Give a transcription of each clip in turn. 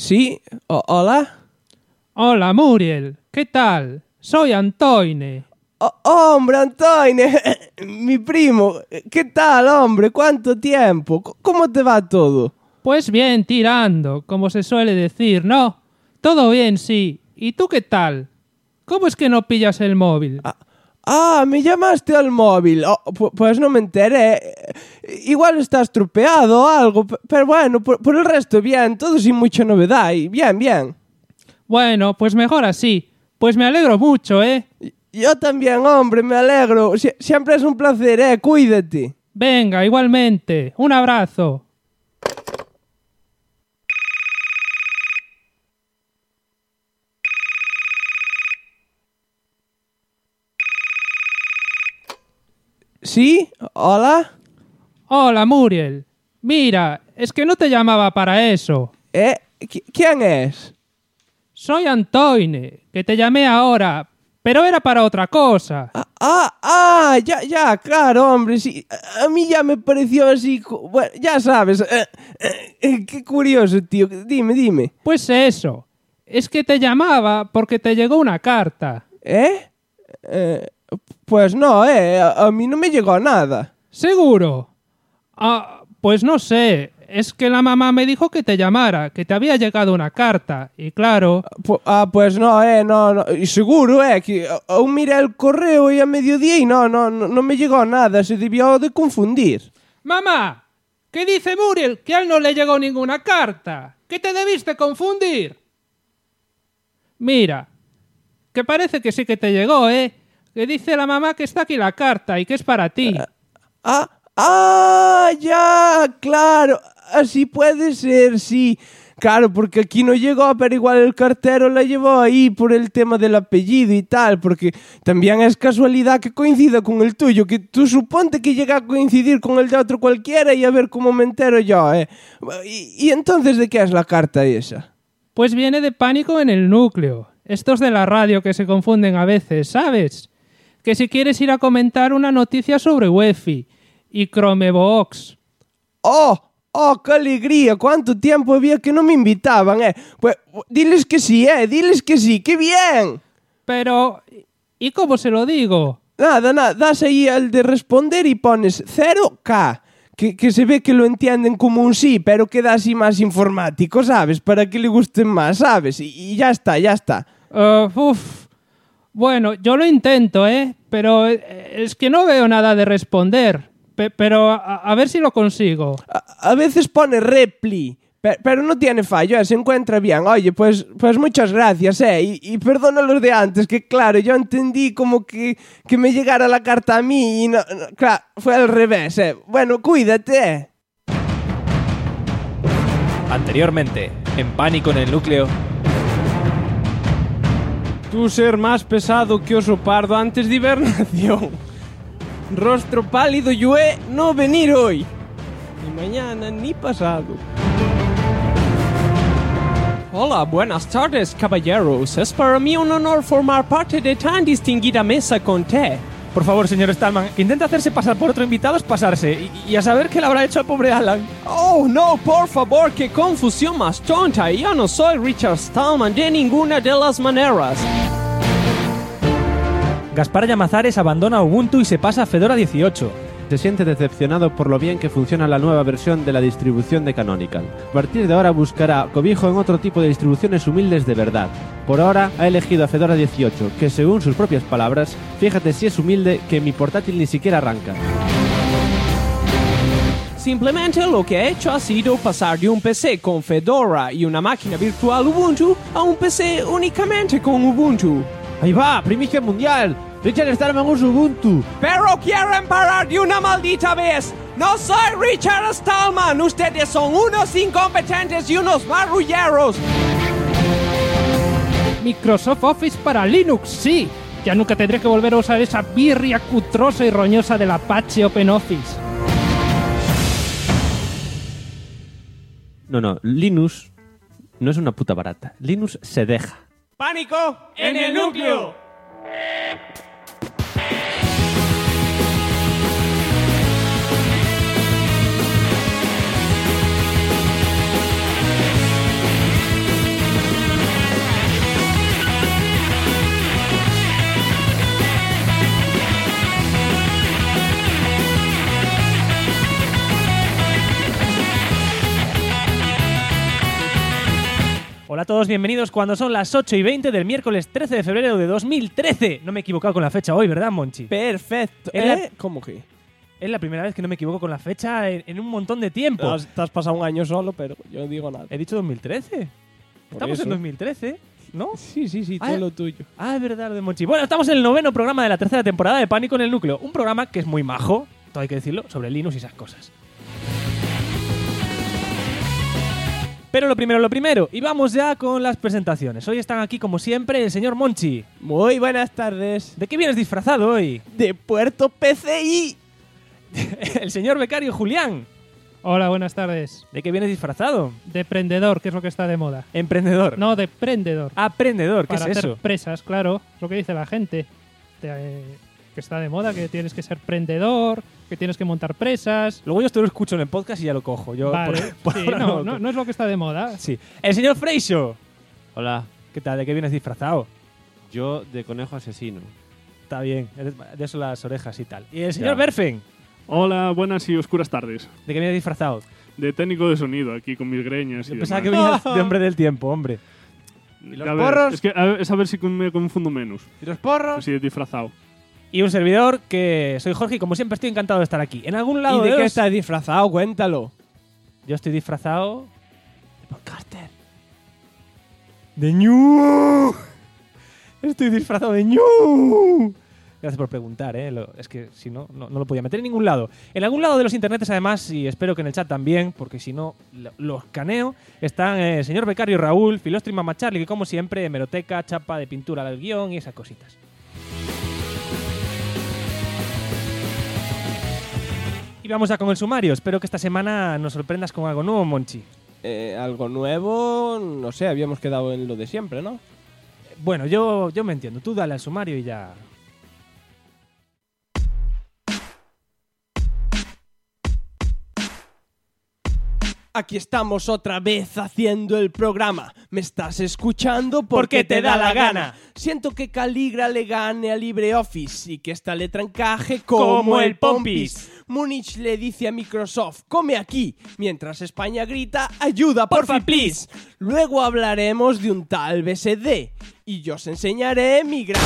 Sí, hola. Hola, Muriel. ¿Qué tal? Soy Antoine. Hombre, Antoine, mi primo. ¿Qué tal, hombre? ¿Cuánto tiempo? ¿Cómo te va todo? Pues bien, tirando, como se suele decir, ¿no? Todo bien, sí. ¿Y tú qué tal? ¿Cómo es que no pillas el móvil? Me llamaste al móvil. Pues no me enteré. Igual está estropeado o algo. Pero bueno, por el resto bien. Todo sin mucha novedad. Y bien. Bueno, pues mejor así. Pues me alegro mucho, ¿eh? Yo también, hombre, me alegro. Siempre es un placer, cuídate. Venga, igualmente. Un abrazo. ¿Sí? ¿Hola? Hola, Muriel. Mira, es que no te llamaba para eso. ¿Quién es? Soy Antoine, que te llamé ahora, pero era para otra cosa. Ya, claro, hombre, sí. A mí ya me pareció así, bueno, ya sabes. Qué curioso, tío. Dime. Pues eso, es que te llamaba porque te llegó una carta. Pues no, a mí no me llegó nada. ¿Seguro? Pues no sé, es que la mamá me dijo que te llamara, que te había llegado una carta, y claro... Pues no, no. Y seguro, que aún miré el correo hoy a mediodía y no me llegó nada, se debió de confundir. ¡Mamá! ¿Qué dice Muriel? Que a él no le llegó ninguna carta. ¿Qué te debiste confundir? Mira, que parece que sí que te llegó, que dice la mamá que está aquí la carta y que es para ti. Ya, claro, así puede ser, sí. Claro, porque aquí no llegó, pero igual el cartero la llevó ahí por el tema del apellido y tal, porque también es casualidad que coincida con el tuyo, que tú suponte que llega a coincidir con el de otro cualquiera y a ver cómo me entero yo, ¿Y entonces de qué es la carta esa? Pues viene de Pánico en el Núcleo. Estos de la radio que se confunden a veces, ¿sabes? Que si quieres ir a comentar una noticia sobre Wi-Fi y Chromebox. ¡Oh, qué alegría! ¿Cuánto tiempo había que no me invitaban, Pues diles que sí, ¡qué bien! Pero, ¿y cómo se lo digo? Nada, das ahí al de responder y pones 0K, que se ve que lo entienden como un sí, pero queda así más informático, ¿sabes? Para que le gusten más, ¿sabes? Y ya está. Bueno, yo lo intento, pero es que no veo nada de responder. Pero a ver si lo consigo. A veces pone repli, pero no tiene fallo, se encuentra bien. Oye, pues muchas gracias, y perdona los de antes, que claro, yo entendí como que me llegara la carta a mí y no, claro, fue al revés, Bueno, cuídate, Anteriormente, en Pánico en el Núcleo. Tú ser más pesado que oso pardo antes de hibernación. Rostro pálido no venir hoy. Ni mañana ni pasado. Hola, buenas tardes, caballeros. Es para mí un honor formar parte de tan distinguida mesa con té. Por favor, señor Stallman, que intenta hacerse pasar por otro invitado es pasarse. Y a saber qué le habrá hecho al pobre Alan. Oh, no, por favor, qué confusión más tonta. Yo no soy Richard Stallman de ninguna de las maneras. Gaspar Llamazares abandona Ubuntu y se pasa a Fedora 18. Se siente decepcionado por lo bien que funciona la nueva versión de la distribución de Canonical. A partir de ahora buscará cobijo en otro tipo de distribuciones humildes de verdad. Por ahora ha elegido a Fedora 18, que según sus propias palabras, fíjate si es humilde que mi portátil ni siquiera arranca. Simplemente lo que he hecho ha sido pasar de un PC con Fedora y una máquina virtual Ubuntu a un PC únicamente con Ubuntu. ¡Ahí va! ¡Primicia mundial! ¡Richard Stallman usa Ubuntu! ¡Pero quieren parar de una maldita vez! ¡No soy Richard Stallman! ¡Ustedes son unos incompetentes y unos marrulleros! Microsoft Office para Linux, sí. Ya nunca tendré que volver a usar esa birria cutrosa y roñosa del Apache OpenOffice. No, Linux no es una puta barata. Linux se deja. ¡Pánico en el núcleo! todos bienvenidos cuando son las 8:20 del miércoles 13 de febrero de 2013. No me he equivocado con la fecha hoy, ¿verdad, Monchi? Perfecto. ¿Cómo que? Es la primera vez que no me equivoco con la fecha en un montón de tiempo. Te has pasado un año solo, pero yo no digo nada. He dicho 2013. Estamos eso. en 2013, ¿no? Sí, todo lo tuyo. Ah, es verdad, lo de Monchi. Bueno, estamos en el 9º programa de la tercera temporada de Pánico en el Núcleo. Un programa que es muy majo, todo hay que decirlo, sobre Linux y esas cosas. Pero lo primero, y vamos ya con las presentaciones. Hoy están aquí, como siempre, el señor Monchi. Muy buenas tardes. ¿De qué vienes disfrazado hoy? De Puerto PCI. El señor becario Julián. Hola, buenas tardes. ¿De qué vienes disfrazado? De prendedor, que es lo que está de moda. Emprendedor. No, de prendedor. Aprendedor, ¿qué Para es hacer eso? presas, claro. Es lo que dice la gente. Que está de moda, que tienes que ser prendedor, que tienes que montar presas. Luego yo esto lo escucho en el podcast y ya lo cojo. Yo Vale. por Sí, ahora lo no es lo que está de moda. Sí. El señor Freixo. Hola, ¿Qué tal? ¿De qué vienes disfrazado? yo de conejo asesino. Está bien. De eso las orejas y tal. Y el señor Ya. Berfen. Hola, buenas y oscuras tardes. ¿De qué vienes disfrazado? De técnico de sonido, aquí con mis greñas y Yo pensaba demás. que venías de hombre del tiempo, hombre. los A ver, porros? Es que es a ver si me confundo menos. ¿Y los porros? Así de disfrazado. Y un servidor que soy Jorge y como siempre estoy encantado de estar aquí. En algún lado ¿Y de qué los- estás disfrazado? Cuéntalo. Yo estoy disfrazado de podcaster. ¡De ñu! Estoy disfrazado de ñu. Gracias por preguntar, ¿eh? Es que si no, no lo podía meter en ningún lado. En algún lado de los internets, además, y espero que en el chat también, porque si no, lo escaneo, están el señor becario Raúl, Filostri Mama Charlie, que como siempre, hemeroteca, chapa de pintura del guión y esas cositas. Y vamos ya con el sumario. Espero que esta semana nos sorprendas con algo nuevo, Monchi. Algo nuevo, no sé, habíamos quedado en lo de siempre, ¿no? Bueno, yo me entiendo. Tú dale al sumario y ya. Aquí estamos otra vez haciendo el programa. ¿Me estás escuchando? Porque te da la gana. Siento que Caligra le gane a LibreOffice y que esta letra encaje como el Pompis. Múnich le dice a Microsoft, come aquí, mientras España grita, ayuda, porfa, please. Luego hablaremos de un tal BSD y yo os enseñaré mi gran...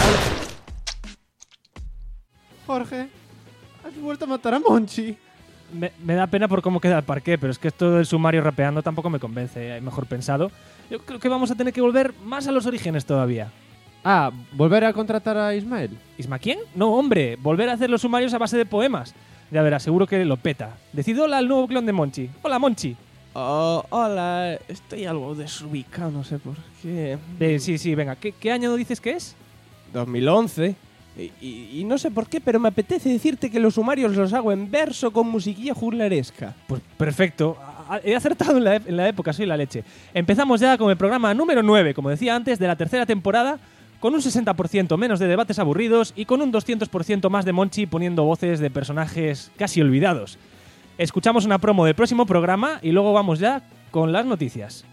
Jorge, has vuelto a matar a Monchi. Me da pena por cómo queda el parqué, pero es que esto del sumario rapeando tampoco me convence, mejor pensado. Yo creo que vamos a tener que volver más a los orígenes todavía. Ah, ¿volver a contratar a Ismael? ¿Isma quién? No, hombre, volver a hacer los sumarios a base de poemas. Ya verás, seguro que lo peta. Decid hola al nuevo clon de Monchi. Hola, Monchi. Oh, hola, estoy algo desubicado, no sé por qué. Sí, venga. ¿Qué año dices que es? 2011. Y no sé por qué, pero me apetece decirte que los sumarios los hago en verso con musiquilla juglaresca. Pues perfecto. He acertado en la época, soy la leche. Empezamos ya con el programa número 9, como decía antes, de la tercera temporada, con un 60% menos de debates aburridos y con un 200% más de Monchi poniendo voces de personajes casi olvidados. Escuchamos una promo del próximo programa y luego vamos ya con las noticias.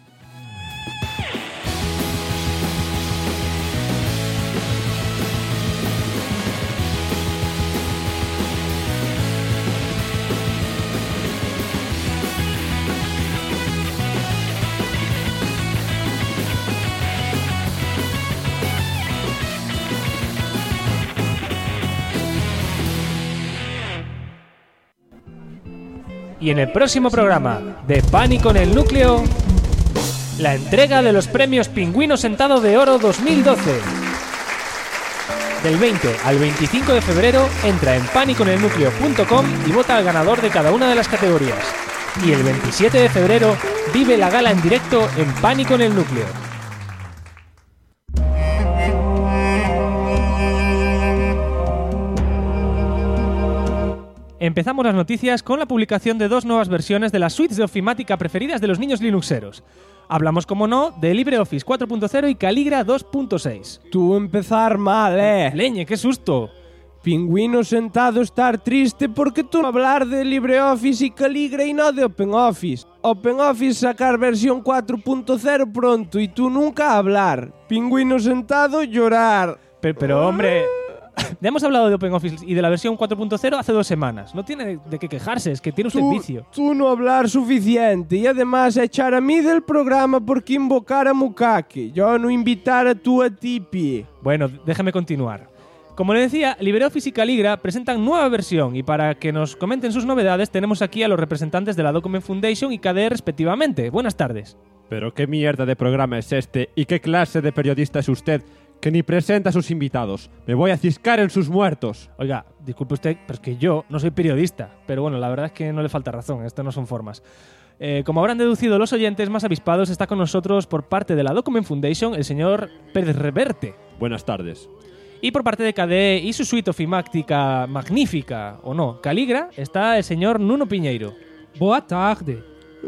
Y en el próximo programa de Pánico en el Núcleo, la entrega de los premios Pingüino Sentado de Oro 2012. Del 20 al 25 de febrero entra en paniconelnucleo.com y vota al ganador de cada una de las categorías. Y el 27 de febrero vive la gala en directo en Pánico en el Núcleo. Empezamos las noticias con la publicación de dos nuevas versiones de las suites de ofimática preferidas de los niños linuxeros. Hablamos, como no, de LibreOffice 4.0 y Caligra 2.6. Tú empezar mal, Leñe, qué susto. Pingüino sentado estar triste porque tú hablar de LibreOffice y Caligra y no de OpenOffice. OpenOffice sacar versión 4.0 pronto y tú nunca hablar. Pingüino sentado llorar. Pero hombre... Ya hemos hablado de OpenOffice y de la versión 4.0 hace 2 semanas. No tiene de qué quejarse, es que tiene usted vicio. Tú no hablar suficiente y además echar a mí del programa porque invocar a Mukake. Yo no invitar a tú a Tipi. Bueno, déjeme continuar. Como le decía, LibreOffice y Caligra presentan nueva versión y para que nos comenten sus novedades tenemos aquí a los representantes de la Document Foundation y KDE respectivamente. Buenas tardes. ¿Pero qué mierda de programa es este? ¿Y qué clase de periodista es usted que ni presenta a sus invitados? Me voy a ciscar en sus muertos. Oiga, disculpe usted, pero es que yo no soy periodista. Pero bueno, la verdad es que no le falta razón, esto no son formas. Como habrán deducido los oyentes más avispados, está con nosotros por parte de la Document Foundation el señor Pérez Reverte. Buenas tardes. Y por parte de KDE y su suite ofimática magnífica, o no, Caligra, está el señor Nuno Piñeiro. Boa tarde.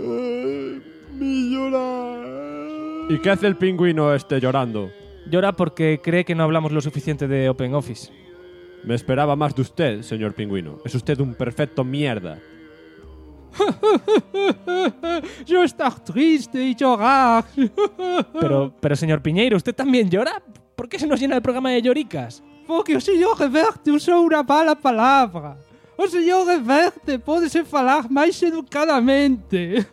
¿Y qué hace el pingüino este llorando? Llora porque cree que no hablamos lo suficiente de OpenOffice. Me esperaba más de usted, señor pingüino. Es usted un perfecto mierda. Yo estoy triste y llorar. Pero señor Piñeiro, ¿usted también llora? ¿Por qué se nos llena el programa de lloricas? Porque o señor Reverte usou una mala palabra. O señor Reverte pódese falar máis educadamente.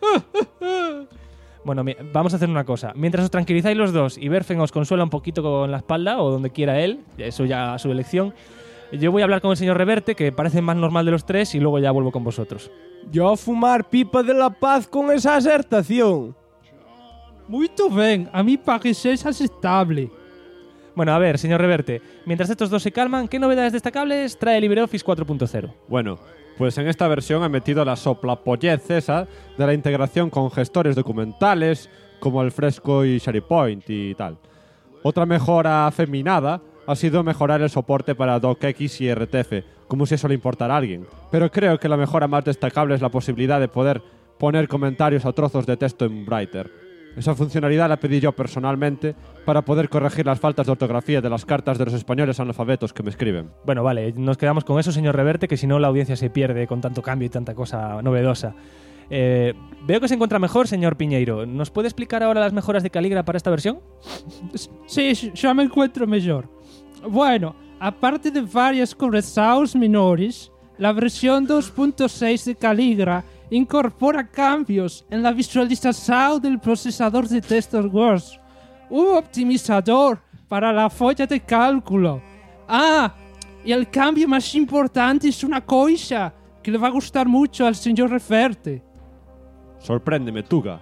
Bueno, vamos a hacer una cosa. Mientras os tranquilizáis los dos y Berfen os consuela un poquito con la espalda o donde quiera él, eso ya a su elección, yo voy a hablar con el señor Reverte, que parece más normal de los tres, y luego ya vuelvo con vosotros. Yo a fumar pipa de la paz con esa acertación. Muito ben, a mí parece aceptable. Bueno, a ver, señor Reverte, mientras estos dos se calman, ¿qué novedades destacables trae LibreOffice 4.0? Bueno, pues en esta versión he metido la soplapollez esa de la integración con gestores documentales como Alfresco y SharePoint y tal. Otra mejora afeminada ha sido mejorar el soporte para DocX y RTF, como si eso le importara a alguien. Pero creo que la mejora más destacable es la posibilidad de poder poner comentarios a trozos de texto en Writer. Esa funcionalidad la pedí yo personalmente para poder corregir las faltas de ortografía de las cartas de los españoles analfabetos que me escriben. Bueno, vale, nos quedamos con eso, señor Reverte, que si no la audiencia se pierde con tanto cambio y tanta cosa novedosa. Veo que se encuentra mejor, señor Piñeiro. ¿Nos puede explicar ahora las mejoras de Caligra para esta versión? Sí, ya me encuentro mejor. Bueno, aparte de varias correcciones menores, la versión 2.6 de Caligra incorpora cambios en la visualización del procesador de textos Word, un optimizador para la folla de cálculo. Ah, y el cambio más importante es una cosa que le va a gustar mucho al señor Reverte. Sorpréndeme, Tuga.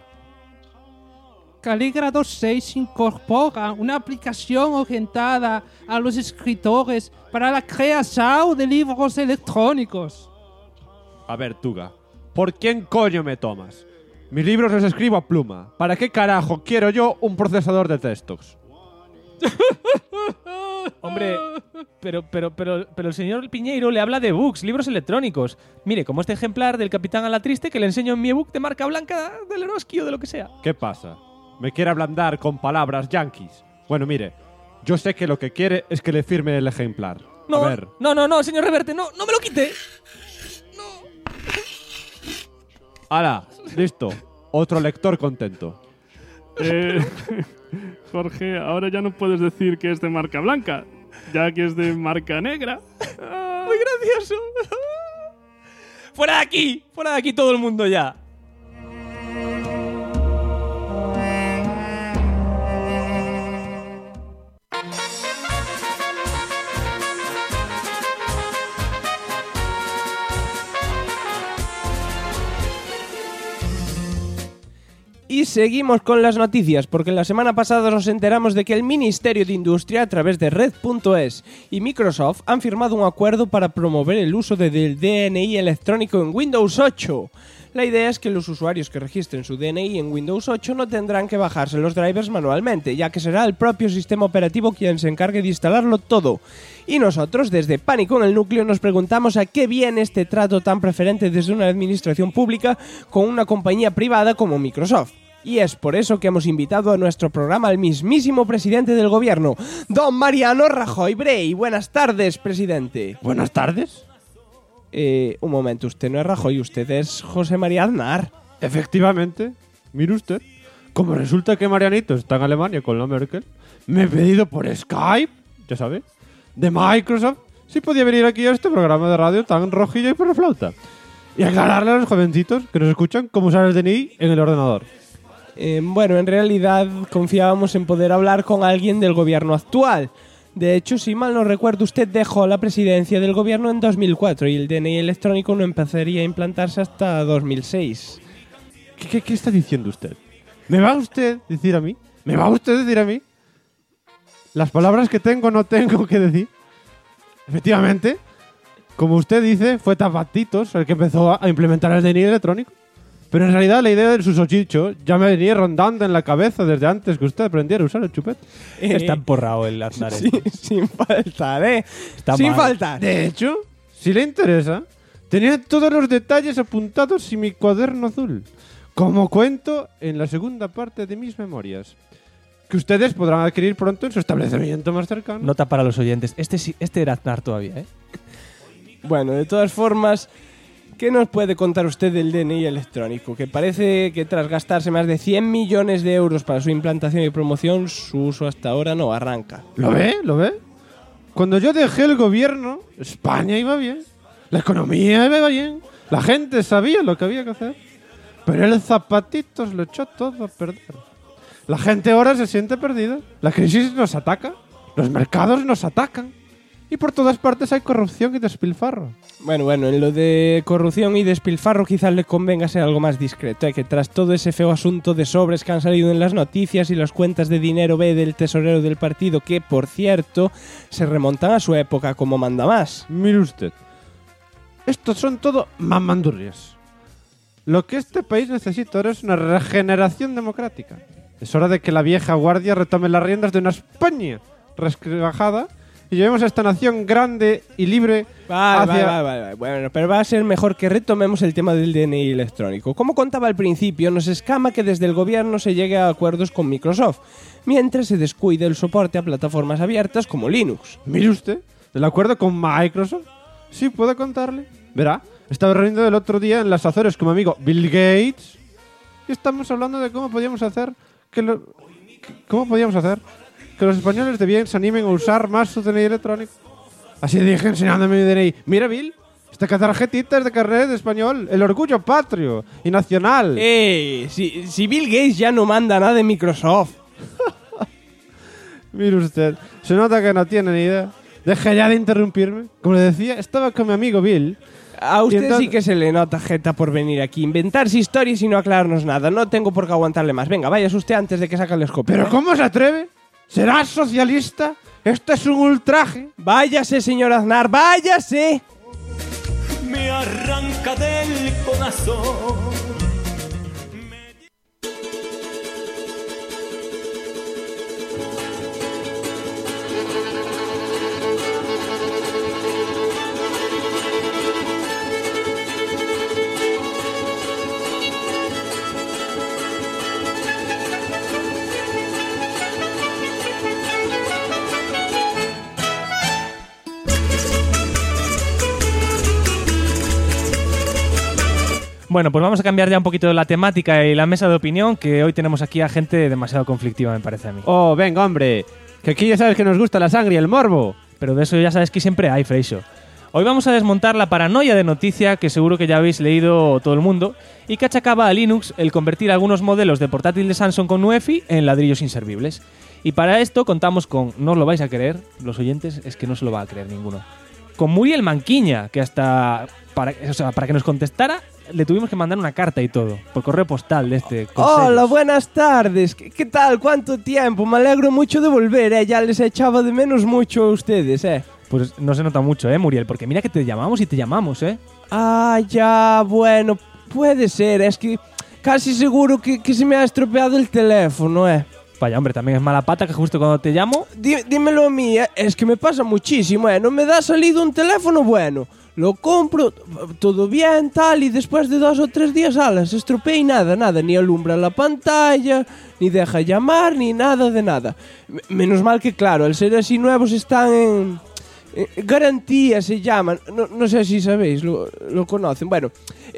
Caligra 2.6 incorpora una aplicación orientada a los escritores para la creación de libros electrónicos. A ver, Tuga, ¿por quién coño me tomas? Mis libros los escribo a pluma. ¿Para qué carajo quiero yo un procesador de textos? Hombre, pero el señor Piñeiro le habla de books, libros electrónicos. Mire, como este ejemplar del Capitán a la Triste que le enseño en mi ebook de marca blanca del Eroski o de lo que sea. ¿Qué pasa? ¿Me quiere ablandar con palabras yanquis? Bueno, mire, yo sé que lo que quiere es que le firme el ejemplar. No, a ver. no, señor Reverte, no me lo quite. ¡Hala! Listo. Otro lector contento. Jorge, ahora ya no puedes decir que es de marca blanca, ya que es de marca negra. Muy gracioso. Fuera de aquí todo el mundo ya. Y seguimos con las noticias, porque la semana pasada nos enteramos de que el Ministerio de Industria, a través de Red.es y Microsoft, han firmado un acuerdo para promover el uso del DNI electrónico en Windows 8. La idea es que los usuarios que registren su DNI en Windows 8 no tendrán que bajarse los drivers manualmente, ya que será el propio sistema operativo quien se encargue de instalarlo todo. Y nosotros, desde Pánico en el Núcleo, nos preguntamos a qué viene este trato tan preferente desde una administración pública con una compañía privada como Microsoft. Y es por eso que hemos invitado a nuestro programa al mismísimo presidente del gobierno, don Mariano Rajoy Brey. Buenas tardes, presidente. Buenas tardes. Un momento, usted no es Rajoy, usted es José María Aznar. Efectivamente. Mire usted. Como resulta que Marianito está en Alemania con la Merkel, me he pedido por Skype, ya sabe, de Microsoft, si podía venir aquí a este programa de radio tan rojillo y por la flauta. Y aclararle a los jovencitos que nos escuchan cómo usar el DNI en el ordenador. Bueno, en realidad confiábamos en poder hablar con alguien del gobierno actual. De hecho, si mal no recuerdo, usted dejó la presidencia del gobierno en 2004 y el DNI electrónico no empezaría a implantarse hasta 2006. ¿Qué está diciendo usted? ¿Me va usted a decir a mí? ¿Me va usted a decir a mí? Las palabras que tengo no tengo que decir. Efectivamente, como usted dice, fue Zapatitos el que empezó a implementar el DNI electrónico. Pero en realidad la idea del susodicho ya me venía rondando en la cabeza desde antes que usted aprendiera a usar el chupete. Está emporrado el Aznar. Sin faltar, ¿eh? Está sin mal. faltar. De hecho, si le interesa, tenía todos los detalles apuntados en mi cuaderno azul, como cuento en la segunda parte de mis memorias, que ustedes podrán adquirir pronto en su establecimiento más cercano. Nota para los oyentes. Este era Aznar todavía, ¿eh? Bueno, de todas formas, ¿qué nos puede contar usted del DNI electrónico? Que parece que tras gastarse más de 100 millones de euros para su implantación y promoción, su uso hasta ahora no arranca. ¿Lo ve? ¿Lo ve? Cuando yo dejé el gobierno, España iba bien, la economía iba bien, la gente sabía lo que había que hacer, pero el Zapatitos lo echó todo a perder. La gente ahora se siente perdida, la crisis nos ataca, los mercados nos atacan y por todas partes hay corrupción y despilfarro. Bueno, en lo de corrupción y despilfarro quizás le convenga ser algo más discreto, que tras todo ese feo asunto de sobres que han salido en las noticias y las cuentas de dinero B del tesorero del partido, que, por cierto, se remontan a su época como mandamás. Mire usted, estos son todo mamandurrias. Lo que este país necesita ahora es una regeneración democrática. Es hora de que la vieja guardia retome las riendas de una España resquebrajada y llevemos a esta nación grande y libre Vale. Bueno, pero va a ser mejor que retomemos el tema del DNI electrónico. Como contaba al principio, nos escama que desde el gobierno se llegue a acuerdos con Microsoft, mientras se descuide el soporte a plataformas abiertas como Linux. Mire usted, el acuerdo con Microsoft. Sí, puedo contarle. Verá, estaba reunido el otro día en las Azores con mi amigo Bill Gates y estamos hablando de cómo podíamos hacer que los españoles de bien se animen a usar más su DNI electrónico. Así dije enseñándome mi DNI. Mira, Bill, esta tarjetita es de carnet de español, el orgullo patrio y nacional. Si Bill Gates ya no manda nada de Microsoft. Mire usted, se nota que no tiene ni idea. Deja ya de interrumpirme. Como le decía, estaba con mi amigo Bill. A usted entonces... sí que se le nota jeta por venir aquí, inventarse historias y no aclararnos nada. No tengo por qué aguantarle más. Venga, váyase usted antes de que saque el escopeta. ¿Pero cómo se atreve? ¿Será socialista? Esto es un ultraje. Váyase, señor Aznar, váyase. Me arranca del corazón. Bueno, pues vamos a cambiar ya un poquito la temática y la mesa de opinión, que hoy tenemos aquí a gente demasiado conflictiva, me parece a mí. Oh, venga, hombre. Que aquí ya sabes que nos gusta la sangre y el morbo. Pero de eso ya sabes que siempre hay, Freixo. Hoy vamos a desmontar la paranoia de noticia que seguro que ya habéis leído todo el mundo y que achacaba a Linux el convertir algunos modelos de portátil de Samsung con UEFI en ladrillos inservibles. Y para esto contamos con, no os lo vais a creer, los oyentes, es que no se lo va a creer ninguno, con Muriel Manquiña, que hasta para que nos contestara le tuvimos que mandar una carta y todo, por correo postal de este. Hola, buenas tardes. ¿Qué tal? ¿Cuánto tiempo? Me alegro mucho de volver, Ya les echaba de menos mucho a ustedes, Pues no se nota mucho, Muriel, porque mira que te llamamos y te llamamos, Ah, ya, bueno, puede ser. Es que casi seguro que se me ha estropeado el teléfono, Vaya, hombre, también es mala pata que justo cuando te llamo... Dímelo a mí, Es que me pasa muchísimo, No me da salido un teléfono bueno. Lo compro, todo bien, tal, y después de 2 o 3 días, se estropea y nada, ni alumbra la pantalla, ni deja llamar, ni nada de nada. Menos mal que, claro, al ser así nuevos están en garantía, se llaman. No sé si sabéis, lo conocen. Bueno,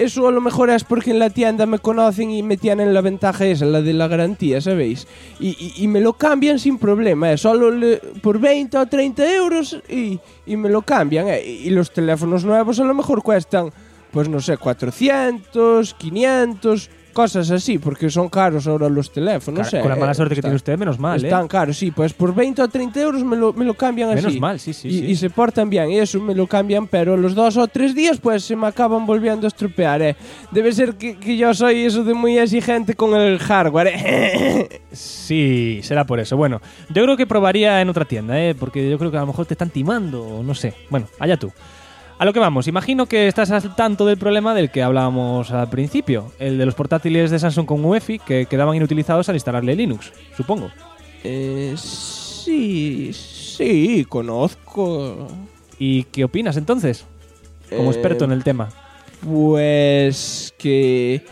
eso a lo mejor es porque en la tienda me conocen y me tienen la ventaja esa, la de la garantía, ¿sabéis? Y me lo cambian sin problema, solo por 20 o 30 euros y me lo cambian. Y los teléfonos nuevos a lo mejor cuestan, pues no sé, 400, 500... cosas así, porque son caros ahora los teléfonos. Con la mala suerte que tiene usted, menos mal, Están caros, sí, pues por 20 o 30 euros me lo cambian así. Menos mal, sí. Y se portan bien, y eso me lo cambian, pero los 2 o 3 días pues se me acaban volviendo a estropear, Debe ser que yo soy eso de muy exigente con el hardware, Sí, será por eso. Bueno, yo creo que probaría en otra tienda, porque yo creo que a lo mejor te están timando, o no sé. Bueno, allá tú. A lo que vamos, imagino que estás al tanto del problema del que hablábamos al principio, el de los portátiles de Samsung con UEFI que quedaban inutilizados al instalarle Linux, supongo. Sí, conozco. ¿Y qué opinas entonces, como experto en el tema? Pues que...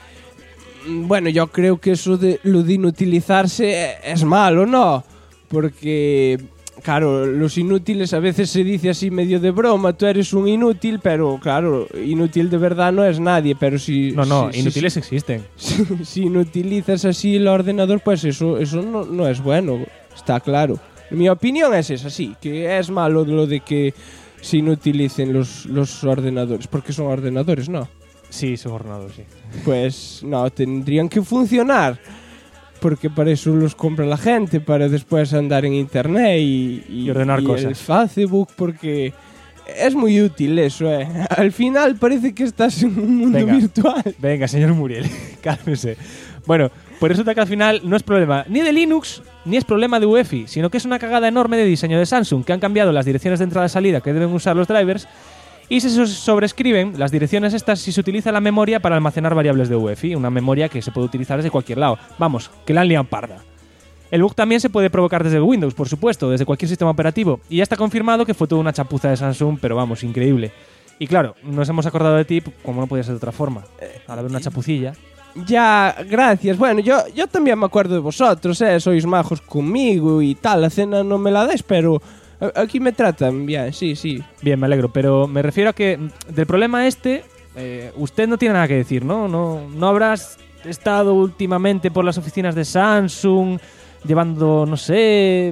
Bueno, yo creo que eso de lo de inutilizarse es malo, ¿no? Porque... Claro, los inútiles a veces se dice así medio de broma, tú eres un inútil, pero claro, inútil de verdad no es nadie, pero si... No, inútiles existen. Si inutilizas así el ordenador, pues eso no es bueno, está claro. Mi opinión es esa, sí, que es malo lo de que se inutilicen los ordenadores, porque son ordenadores, ¿no? Sí, son ordenadores, sí. Pues no, tendrían que funcionar. Porque para eso los compra la gente, para después andar en internet y ordenar cosas. El Facebook, porque es muy útil eso, Al final parece que estás en un mundo virtual. Venga, señor Muriel, cálmese. Bueno, pues resulta que al final no es problema ni de Linux, ni es problema de UEFI, sino que es una cagada enorme de diseño de Samsung, que han cambiado las direcciones de entrada y salida que deben usar los drivers, y se sobrescriben las direcciones estas si se utiliza la memoria para almacenar variables de UEFI, una memoria que se puede utilizar desde cualquier lado. Vamos, que la han liado parda. El bug también se puede provocar desde Windows, por supuesto, desde cualquier sistema operativo, y ya está confirmado que fue toda una chapuza de Samsung, pero vamos, increíble. Y claro, nos hemos acordado de ti como no podía ser de otra forma. Al haber una chapucilla. Ya, gracias. Bueno, yo también me acuerdo de vosotros, sois majos conmigo y tal. La cena no me la dais, pero... Aquí me tratan bien, sí. Bien, me alegro, pero me refiero a que del problema usted no tiene nada que decir, ¿no? No habrás estado últimamente por las oficinas de Samsung llevando, no sé...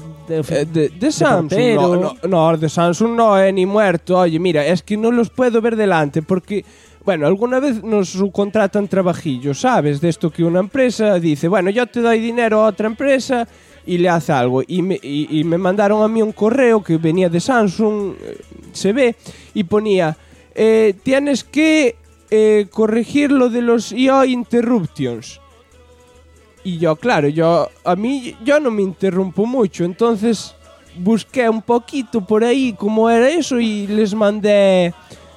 De Samsung, no, de Samsung no, ni muerto. Oye, mira, es que no los puedo ver delante porque... Bueno, alguna vez nos subcontratan trabajillos, ¿sabes? De esto que una empresa dice, bueno, yo te doy dinero a otra empresa... y le hace algo. Y me mandaron a mí un correo que venía de Samsung, se ve, y ponía, tienes que corregir lo de los IO interruptions. Y yo, claro, yo no me interrumpo mucho, entonces busqué un poquito por ahí cómo era eso y les mandé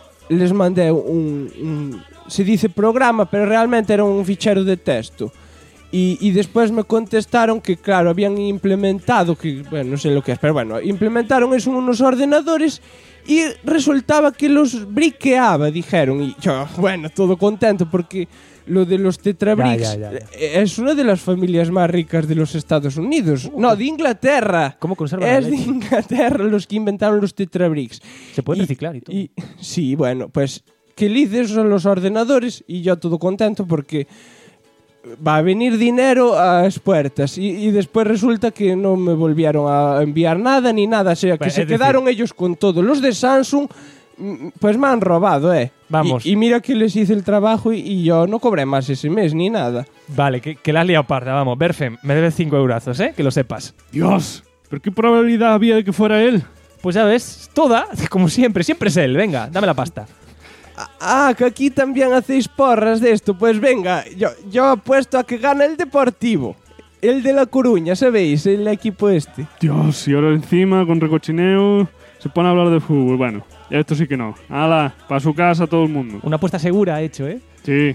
un se dice programa, pero realmente era un fichero de texto. Y después me contestaron que, claro, habían implementado, que bueno, no sé lo que es, pero bueno, implementaron eso en unos ordenadores y resultaba que los briqueaba, dijeron. Y yo, bueno, todo contento porque lo de los Tetrabricks es una de las familias más ricas de los Estados Unidos. No, de Inglaterra. ¿Cómo conservan la leche? Es de Inglaterra los que inventaron los Tetrabricks. Se puede reciclar y todo. Sí, bueno, pues que lices son los ordenadores y yo todo contento porque... va a venir dinero a las puertas y después resulta que no me volvieron a enviar nada ni nada, o sea, que se quedaron ellos con todo. Los de Samsung, pues me han robado, Vamos. Y mira que les hice el trabajo y yo no cobré más ese mes ni nada. Vale, que la has liado parda, vamos. Berfem, me debes 5 eurazos, que lo sepas. Dios, ¿pero qué probabilidad había de que fuera él? Pues ya ves, toda, como siempre es él. Venga, dame la pasta. Ah, que aquí también hacéis porras de esto. Pues venga, yo apuesto a que gana el Deportivo. El de La Coruña, ¿sabéis? El equipo este. Dios, y ahora encima, con recochineo, se pone a hablar de fútbol. Bueno, esto sí que no. ¡Hala! Para su casa todo el mundo. Una apuesta segura hecho, Sí.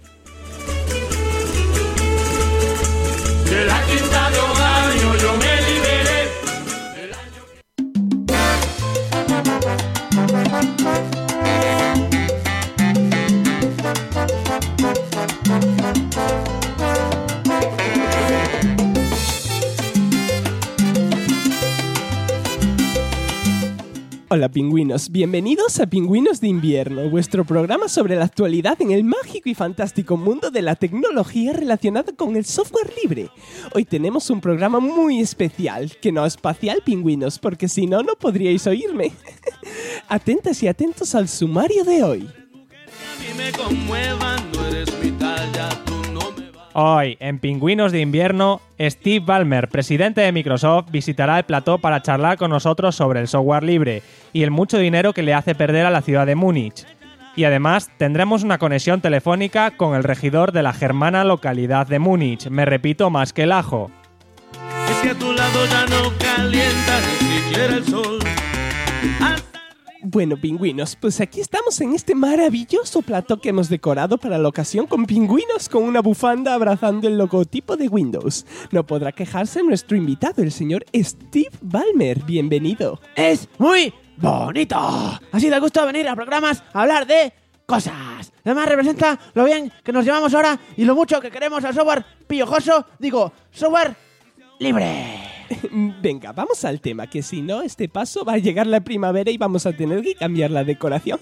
De la quinta de un año yo me liberé. Hola, pingüinos. Bienvenidos a Pingüinos de Invierno, vuestro programa sobre la actualidad en el mágico y fantástico mundo de la tecnología relacionada con el software libre. Hoy tenemos un programa muy especial, que no es espacial, pingüinos, porque si no, no podríais oírme. Atentas y atentos al sumario de hoy. Hoy, en Pingüinos de Invierno, Steve Ballmer, presidente de Microsoft, visitará el plató para charlar con nosotros sobre el software libre y el mucho dinero que le hace perder a la ciudad de Múnich. Y además, tendremos una conexión telefónica con el regidor de la germana localidad de Múnich, me repito más que el ajo. Es que a tu lado ya no calienta ni siquiera el sol. Bueno, pingüinos, pues aquí estamos en este maravilloso plató que hemos decorado para la ocasión con pingüinos con una bufanda abrazando el logotipo de Windows. No podrá quejarse nuestro invitado, el señor Steve Ballmer. Bienvenido. Es muy bonito. Así da gusto venir a programas a hablar de cosas. Además representa lo bien que nos llevamos ahora y lo mucho que queremos al software piojoso, software libre. Venga, vamos al tema, que si no, este paso va a llegar la primavera y vamos a tener que cambiar la decoración.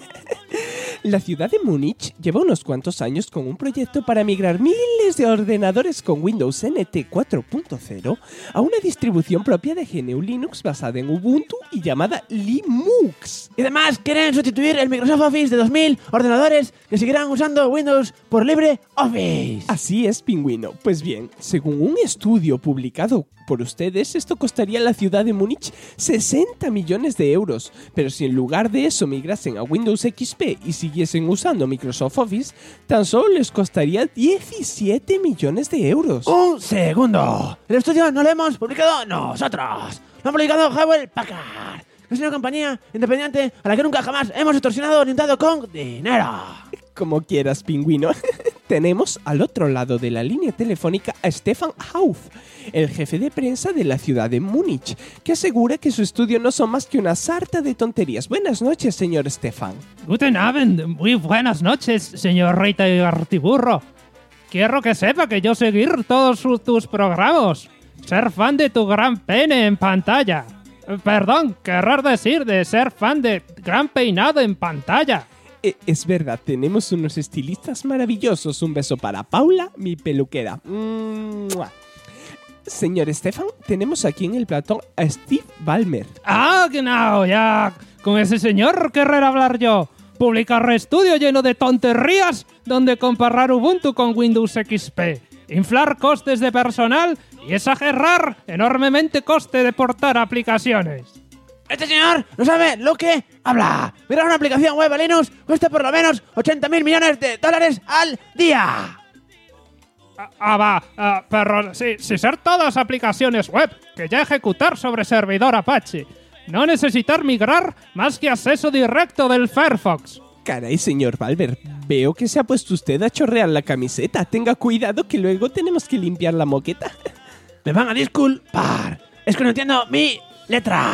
La ciudad de Múnich lleva unos cuantos años con un proyecto para migrar miles de ordenadores con Windows NT 4.0 a una distribución propia de GNU Linux basada en Ubuntu y llamada Linux. Y además quieren sustituir el Microsoft Office de 2000 ordenadores que seguirán usando Windows por LibreOffice. Así es, pingüino. Pues bien, según un estudio publicado por ustedes, esto costaría a la ciudad de Múnich 60 millones de euros. Pero si en lugar de eso migrasen a Windows XP y siguiesen usando Microsoft Office, tan solo les costaría 17 millones de euros. ¡Un segundo! El estudio no lo hemos publicado nosotros. Lo ha publicado Hewlett Packard. Es una compañía independiente a la que nunca jamás hemos extorsionado ni dado con dinero. Como quieras, pingüino. Tenemos al otro lado de la línea telefónica a Stefan Hauff, el jefe de prensa de la ciudad de Múnich, que asegura que su estudio no son más que una sarta de tonterías. Buenas noches, señor Stefan. Guten Abend, muy buenas noches, señor Reita y Gartiburro. Quiero que sepa que yo seguir todos tus programas, ser fan de tu gran pene en pantalla. Perdón, querer decir de ser fan de gran peinado en pantalla. Es verdad, tenemos unos estilistas maravillosos. Un beso para Paula, mi peluquera. ¡Mua! Señor Stefan, tenemos aquí en el plató a Steve Ballmer. Ah, genau, ya. Con ese señor querré hablar yo. Publicar estudio lleno de tonterías donde comparar Ubuntu con Windows XP. Inflar costes de personal y exagerar enormemente coste de portar aplicaciones. Este señor no sabe lo que habla. Mira, una aplicación web a Linux cuesta por lo menos 80.000 millones de dólares al día. Pero si ser todas aplicaciones web que ya ejecutar sobre servidor Apache. No necesitar migrar más que acceso directo del Firefox. Caray, señor Ballmer, veo que se ha puesto usted a chorrear la camiseta. Tenga cuidado que luego tenemos que limpiar la moqueta. Me van a disculpar. Es que no entiendo mi letra.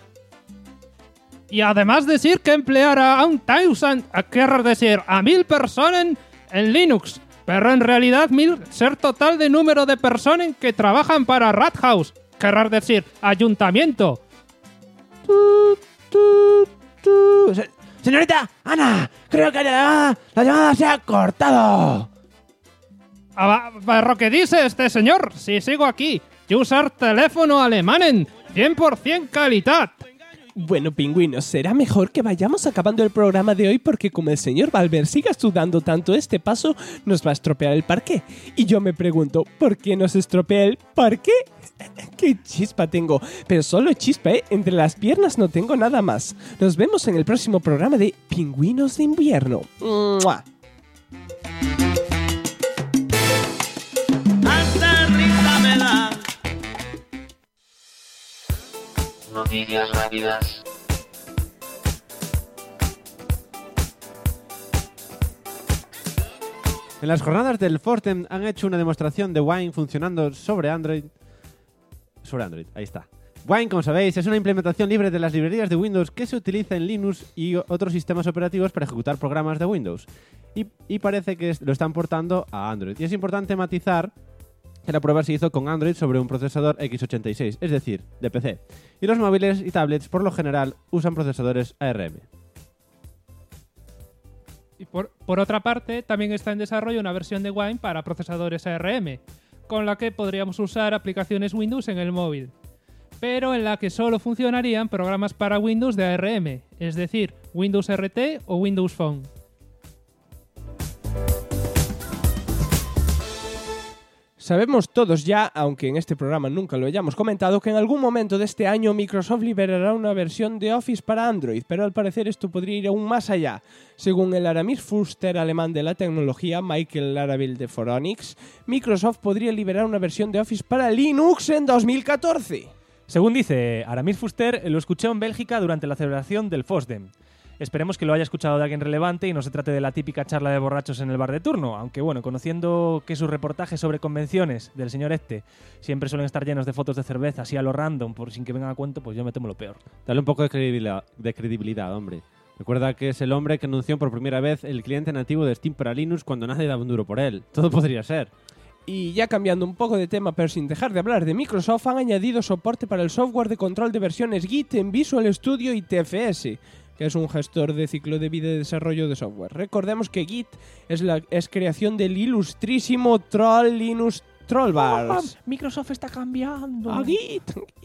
Y además decir que empleará a 1,000, quiero decir a 1.000 personas en Linux, pero en realidad 1.000 ser total de número de personas que trabajan para Rathaus, quiero decir ayuntamiento. Señorita Ana, creo que la llamada se ha cortado. Pero ¿qué dice este señor? Si sigo aquí, yo usar teléfono alemán en 100% calidad. Bueno, pingüinos, será mejor que vayamos acabando el programa de hoy porque como el señor Ballmer siga sudando tanto este paso, nos va a estropear el parqué. Y yo me pregunto, ¿por qué nos estropea el parqué? ¡Qué chispa tengo! Pero solo chispa, ¿eh? Entre las piernas no tengo nada más. Nos vemos en el próximo programa de Pingüinos de Invierno. ¡Mua! Hasta risa me da. Noticias rápidas. En las jornadas del Fortem han hecho una demostración de Wine funcionando sobre Android. Ahí está. Wine, como sabéis, es una implementación libre de las librerías de Windows que se utiliza en Linux y otros sistemas operativos para ejecutar programas de Windows. Y parece que lo están portando a Android. Y es importante matizar La prueba se hizo con Android sobre un procesador x86, es decir, de PC. Y los móviles y tablets, por lo general, usan procesadores ARM. Y por otra parte, también está en desarrollo una versión de Wine para procesadores ARM, con la que podríamos usar aplicaciones Windows en el móvil, pero en la que solo funcionarían programas para Windows de ARM, es decir, Windows RT o Windows Phone. Sabemos todos ya, aunque en este programa nunca lo hayamos comentado, que en algún momento de este año Microsoft liberará una versión de Office para Android, pero al parecer esto podría ir aún más allá. Según el Aramis Fuster alemán de la tecnología, Michael Larabel de Phoronix, Microsoft podría liberar una versión de Office para Linux en 2014. Según dice Aramis Fuster, lo escuché en Bélgica durante la celebración del FOSDEM. Esperemos que lo haya escuchado de alguien relevante y no se trate de la típica charla de borrachos en el bar de turno, aunque bueno, conociendo que sus reportajes sobre convenciones del señor siempre suelen estar llenos de fotos de cerveza así a lo random, por sin que vengan a cuento, pues yo me temo lo peor. Dale un poco de credibilidad, hombre. Recuerda que es el hombre que anunció por primera vez el cliente nativo de Steam para Linux cuando nadie daba un duro por él. Todo podría ser. Y ya cambiando un poco de tema, pero sin dejar de hablar de Microsoft, han añadido soporte para el software de control de versiones Git en Visual Studio y TFS, que es un gestor de ciclo de vida de desarrollo de software. Recordemos que Git es creación del ilustrísimo troll Linus Torvalds. Microsoft está cambiando. ¡A Git!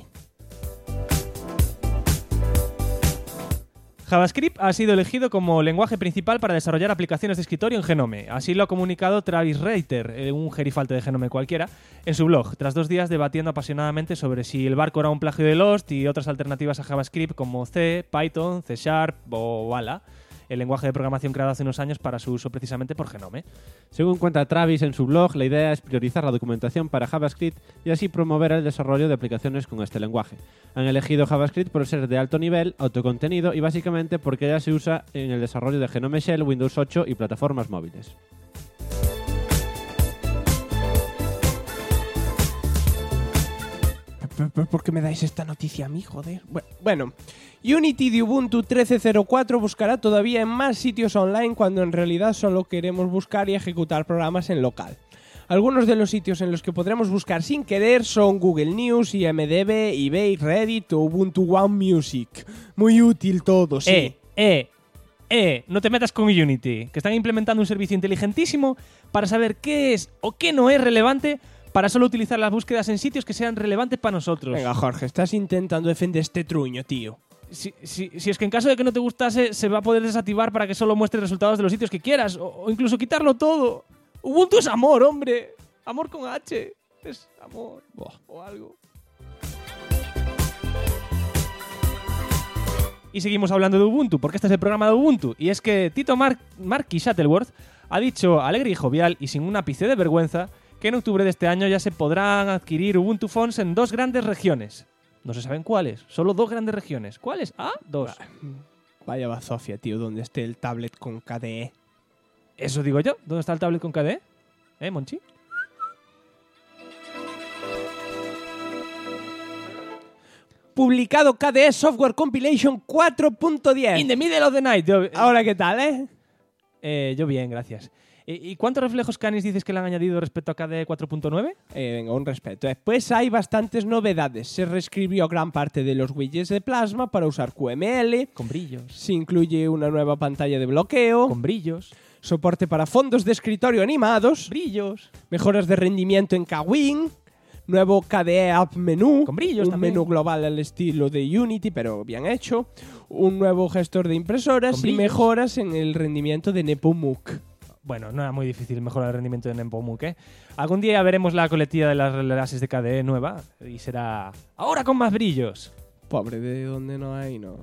JavaScript ha sido elegido como lenguaje principal para desarrollar aplicaciones de escritorio en Genome. Así lo ha comunicado Travis Reiter, un gerifalte de Genome cualquiera, en su blog, tras 2 días debatiendo apasionadamente sobre si el barco era un plagio de Lost y otras alternativas a JavaScript como C, Python, C# o Vala, el lenguaje de programación creado hace unos años para su uso precisamente por Genome. Según cuenta Travis en su blog, la idea es priorizar la documentación para JavaScript y así promover el desarrollo de aplicaciones con este lenguaje. Han elegido JavaScript por ser de alto nivel, autocontenido y básicamente porque ya se usa en el desarrollo de Genome Shell, Windows 8 y plataformas móviles. ¿Por qué me dais esta noticia a mí, joder? Bueno, Unity de Ubuntu 13.04 buscará todavía en más sitios online cuando en realidad solo queremos buscar y ejecutar programas en local. Algunos de los sitios en los que podremos buscar sin querer son Google News, IMDb, eBay, Reddit o Ubuntu One Music. Muy útil todo, sí. No te metas con Unity, que están implementando un servicio inteligentísimo para saber qué es o qué no es relevante para solo utilizar las búsquedas en sitios que sean relevantes para nosotros. Venga, Jorge, estás intentando defender este truño, tío. Si es que en caso de que no te gustase, se va a poder desactivar para que solo muestres resultados de los sitios que quieras, o incluso quitarlo todo. Ubuntu es amor, hombre. Amor con H. Es amor. O algo. Y seguimos hablando de Ubuntu, porque este es el programa de Ubuntu. Y es que Tito Marky Shuttleworth ha dicho alegre y jovial y sin un ápice de vergüenza que en octubre de este año ya se podrán adquirir Ubuntu Phones en 2 grandes regiones. No se saben cuáles, solo 2 grandes regiones. ¿Cuáles? Dos. Vaya bazofia, tío, donde esté el tablet con KDE. Eso digo yo. ¿Dónde está el tablet con KDE? Monchi? Publicado KDE Software Compilation 4.10. In the middle of the night. Ahora, ¿qué tal, Yo bien, gracias. ¿Y cuántos reflejos Canis dices que le han añadido respecto a KDE 4.9? Venga, un respeto. Después hay bastantes novedades. Se reescribió gran parte de los widgets de Plasma para usar QML. Con brillos. Se incluye una nueva pantalla de bloqueo. Con brillos. Soporte para fondos de escritorio animados. Brillos. Mejoras de rendimiento en KWin. Nuevo KDE App Menú. Con brillos un también. menú global al estilo de Unity, pero bien hecho. Un nuevo gestor de impresoras y mejoras en el rendimiento de Nepomuk. Bueno, no era muy difícil mejorar el rendimiento de Nepomuk, ¿eh? Algún día veremos la coletilla de las relases de KDE nueva y será ahora con más brillos. Pobre, de donde no hay, no.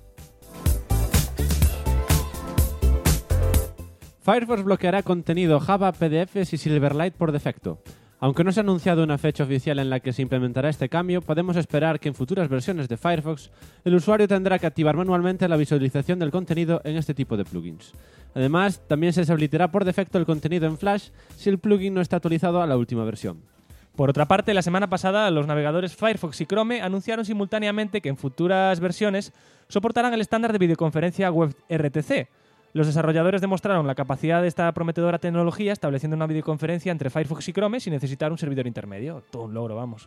Firefox bloqueará contenido Java, PDFs y Silverlight por defecto. Aunque no se ha anunciado una fecha oficial en la que se implementará este cambio, podemos esperar que en futuras versiones de Firefox el usuario tendrá que activar manualmente la visualización del contenido en este tipo de plugins. Además, también se deshabilitará por defecto el contenido en Flash si el plugin no está actualizado a la última versión. Por otra parte, la semana pasada los navegadores Firefox y Chrome anunciaron simultáneamente que en futuras versiones soportarán el estándar de videoconferencia WebRTC, Los desarrolladores demostraron la capacidad de esta prometedora tecnología estableciendo una videoconferencia entre Firefox y Chrome sin necesitar un servidor intermedio. Todo un logro, vamos.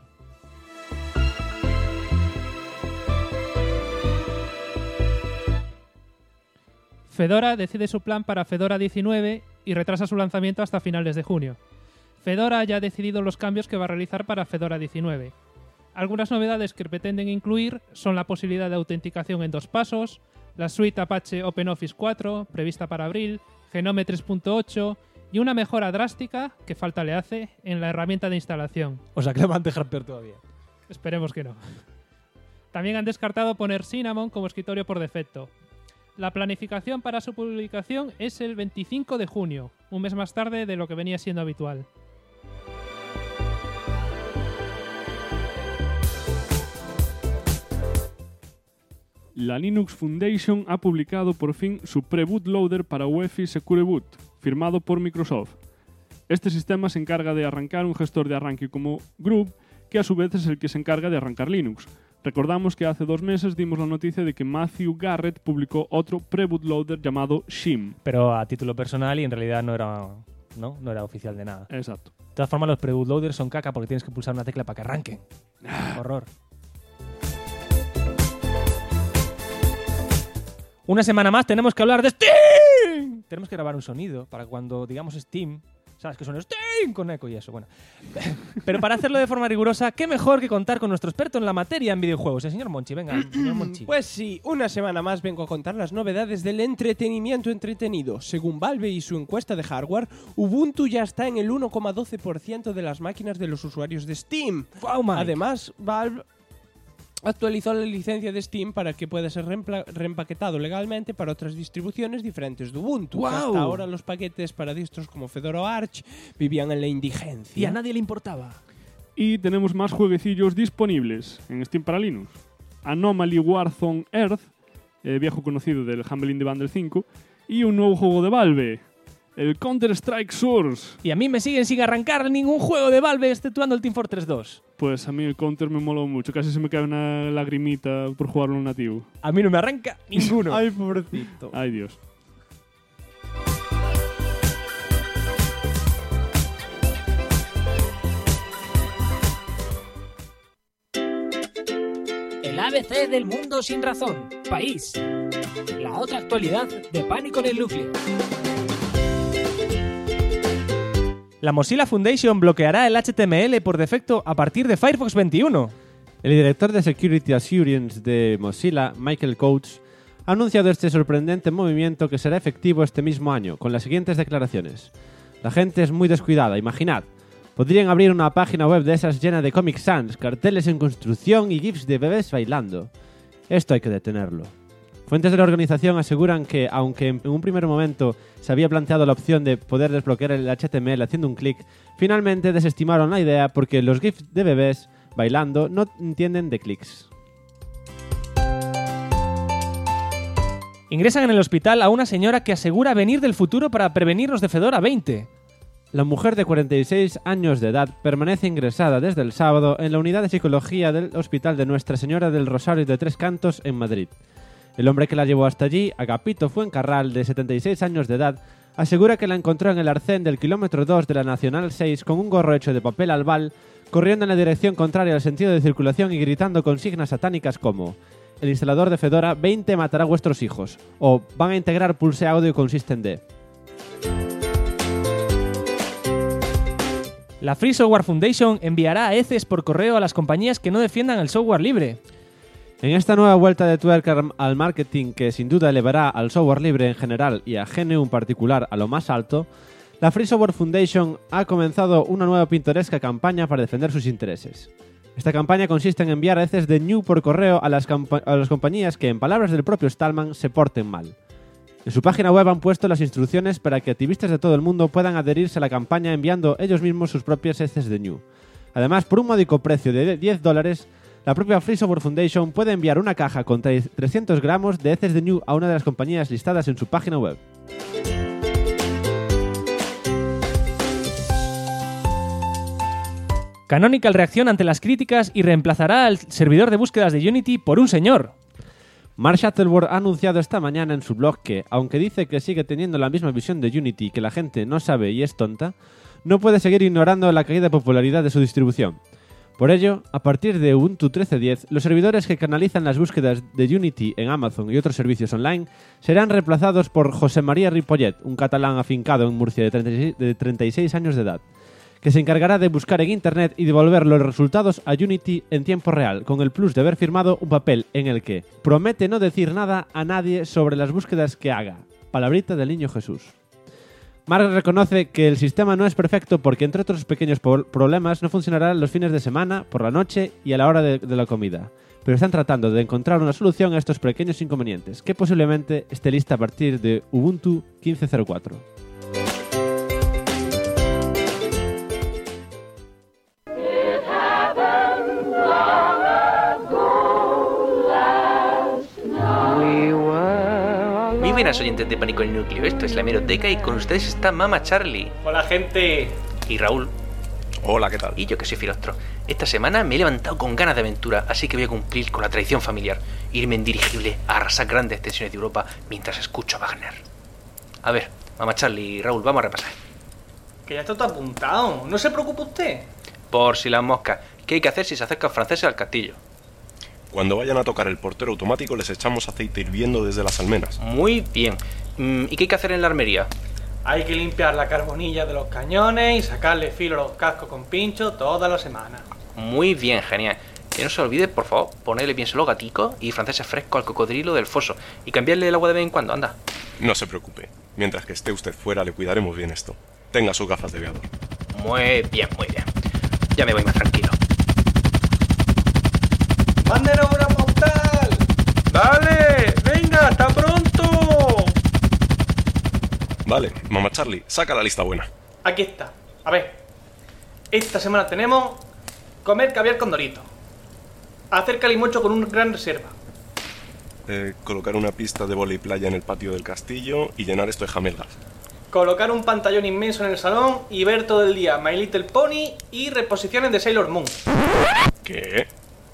Fedora decide su plan para Fedora 19 y retrasa su lanzamiento hasta finales de junio. Fedora ya ha decidido los cambios que va a realizar para Fedora 19. Algunas novedades que pretenden incluir son la posibilidad de autenticación en 2 pasos, la suite Apache OpenOffice 4, prevista para abril, Genome 3.8 y una mejora drástica, que falta le hace, en la herramienta de instalación. O sea, que lo van a dejar peor todavía. Esperemos que no. También han descartado poner Cinnamon como escritorio por defecto. La planificación para su publicación es el 25 de junio, un mes más tarde de lo que venía siendo habitual. La Linux Foundation ha publicado por fin su pre-bootloader para UEFI Secure Boot, firmado por Microsoft. Este sistema se encarga de arrancar un gestor de arranque como Grub, que a su vez es el que se encarga de arrancar Linux. Recordamos que hace 2 meses dimos la noticia de que Matthew Garrett publicó otro pre-bootloader llamado Shim. Pero a título personal y en realidad no era oficial de nada. Exacto. De todas formas, los pre-bootloaders son caca porque tienes que pulsar una tecla para que arranquen. Horror. Una semana más tenemos que hablar de Steam. Tenemos que grabar un sonido para cuando digamos Steam, ¿sabes? Que suena Steam con eco y eso. Bueno. Pero para hacerlo de forma rigurosa, qué mejor que contar con nuestro experto en la materia en videojuegos, el señor Monchi. Venga, señor Monchi. Pues sí, una semana más vengo a contar las novedades del entretenimiento entretenido. Según Valve y su encuesta de hardware, Ubuntu ya está en el 1,12% de las máquinas de los usuarios de Steam. Wow, Mike. Además, Valve actualizó la licencia de Steam para que pueda ser reempaquetado legalmente para otras distribuciones diferentes de Ubuntu. ¡Wow! Hasta ahora los paquetes para distros como Fedora o Arch vivían en la indigencia. Y a nadie le importaba. Y tenemos más jueguecillos disponibles en Steam para Linux. Anomaly Warzone Earth, viejo conocido del Humble Indie Bundle 5, y un nuevo juego de Valve, el Counter-Strike Source. Y a mí me siguen sin arrancar ningún juego de Valve, exceptuando el Team Fortress 2. Pues a mí el Counter me moló mucho, casi se me cae una lagrimita por jugarlo en nativo. A mí no me arranca ninguno. Ay, pobrecito. Ay, Dios. El ABC del mundo sin razón. País. La otra actualidad de Pánico en el Núcleo. La Mozilla Foundation bloqueará el HTML por defecto a partir de Firefox 21. El director de Security Assurance de Mozilla, Michael Coates, ha anunciado este sorprendente movimiento que será efectivo este mismo año, con las siguientes declaraciones. La gente es muy descuidada, imaginad. Podrían abrir una página web de esas llena de Comic Sans, carteles en construcción y gifs de bebés bailando. Esto hay que detenerlo. Fuentes de la organización aseguran que, aunque en un primer momento se había planteado la opción de poder desbloquear el HTML haciendo un clic, finalmente desestimaron la idea porque los GIFs de bebés bailando no entienden de clics. Ingresan en el hospital a una señora que asegura venir del futuro para prevenirnos de Fedora 20. La mujer de 46 años de edad permanece ingresada desde el sábado en la unidad de psicología del Hospital de Nuestra Señora del Rosario de Tres Cantos en Madrid. El hombre que la llevó hasta allí, Agapito Fuencarral, de 76 años de edad, asegura que la encontró en el arcén del kilómetro 2 de la Nacional 6 con un gorro hecho de papel albal, corriendo en la dirección contraria al sentido de circulación y gritando consignas satánicas como «El instalador de Fedora 20 matará a vuestros hijos» o «Van a integrar Pulse Audio con System D». La Free Software Foundation enviará heces por correo a las compañías que no defiendan el software libre. En esta nueva vuelta de tuerca al marketing que sin duda elevará al software libre en general y a GNU en particular a lo más alto, la Free Software Foundation ha comenzado una nueva pintoresca campaña para defender sus intereses. Esta campaña consiste en enviar heces de GNU por correo a las compañías que, en palabras del propio Stallman, se porten mal. En su página web han puesto las instrucciones para que activistas de todo el mundo puedan adherirse a la campaña enviando ellos mismos sus propias heces de GNU. Además, por un módico precio de $10, la propia Free Software Foundation puede enviar una caja con 300 gramos de heces de GNU a una de las compañías listadas en su página web. Canonical reacciona ante las críticas y reemplazará al servidor de búsquedas de Unity por un señor. Mark Shuttleworth ha anunciado esta mañana en su blog que, aunque dice que sigue teniendo la misma visión de Unity que la gente no sabe y es tonta, no puede seguir ignorando la caída de popularidad de su distribución. Por ello, a partir de Ubuntu 13.10, los servidores que canalizan las búsquedas de Unity en Amazon y otros servicios online serán reemplazados por José María Ripollet, un catalán afincado en Murcia de 36 años de edad, que se encargará de buscar en Internet y devolver los resultados a Unity en tiempo real, con el plus de haber firmado un papel en el que promete no decir nada a nadie sobre las búsquedas que haga. Palabrita del niño Jesús. Mark reconoce que el sistema no es perfecto porque, entre otros pequeños problemas, no funcionará los fines de semana, por la noche y a la hora de la comida. Pero están tratando de encontrar una solución a estos pequeños inconvenientes, que posiblemente esté lista a partir de Ubuntu 15.04. Muy buenas oyentes de Pánico en el Núcleo, esto es la Hemeroteca y con ustedes está Mama Charlie. Hola, gente. Y Raúl. Hola, ¿qué tal? Y yo que soy Filostro. Esta semana me he levantado con ganas de aventura, así que voy a cumplir con la tradición familiar, irme en dirigible a arrasar grandes extensiones de Europa mientras escucho a Wagner. A ver, Mama Charlie y Raúl, vamos a repasar. Que ya está todo apuntado, no se preocupe usted. Por si las moscas, ¿qué hay que hacer si se acercan franceses al castillo? Cuando vayan a tocar el portero automático les echamos aceite hirviendo desde las almenas. Muy bien. ¿Y qué hay que hacer en la armería? Hay que limpiar la carbonilla de los cañones y sacarle filo a los cascos con pincho toda la semana. Muy bien, genial. Que no se olvide, por favor, ponerle bien solo gaticos y franceses frescos al cocodrilo del foso y cambiarle el agua de vez en cuando, anda. No se preocupe. Mientras que esté usted fuera le cuidaremos bien esto. Tenga sus gafas de aviador. Muy bien, muy bien. Ya me voy más tranquilo. ¡Mándenos una postal! ¡Dale! ¡Venga, hasta pronto! Vale, Mama Charlie, saca la lista buena. Aquí está. A ver. Esta semana tenemos comer caviar con Dorito, hacer calimocho con una gran reserva, Colocar una pista de vóley playa en el patio del castillo y llenar esto de jamelgas. colocar un pantallón inmenso en el salón y ver todo el día My Little Pony y reposiciones de Sailor Moon. ¿Qué?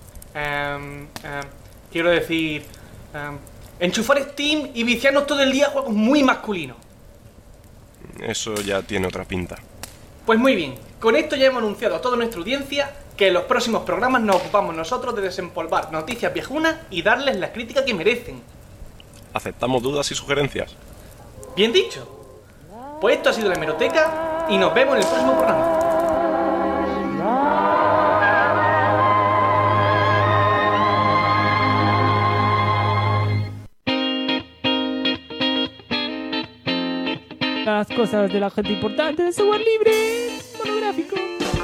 Quiero decir... enchufar Steam y viciarnos todo el día a juegos muy masculinos. Eso ya tiene otra pinta. Pues muy bien, con esto ya hemos anunciado a toda nuestra audiencia que en los próximos programas nos ocupamos nosotros de desempolvar noticias viejunas y darles la crítica que merecen. ¿Aceptamos dudas y sugerencias? Bien dicho. Pues esto ha sido la Hemeroteca y nos vemos en el próximo programa. Las cosas de la gente importante de software libre monográfico.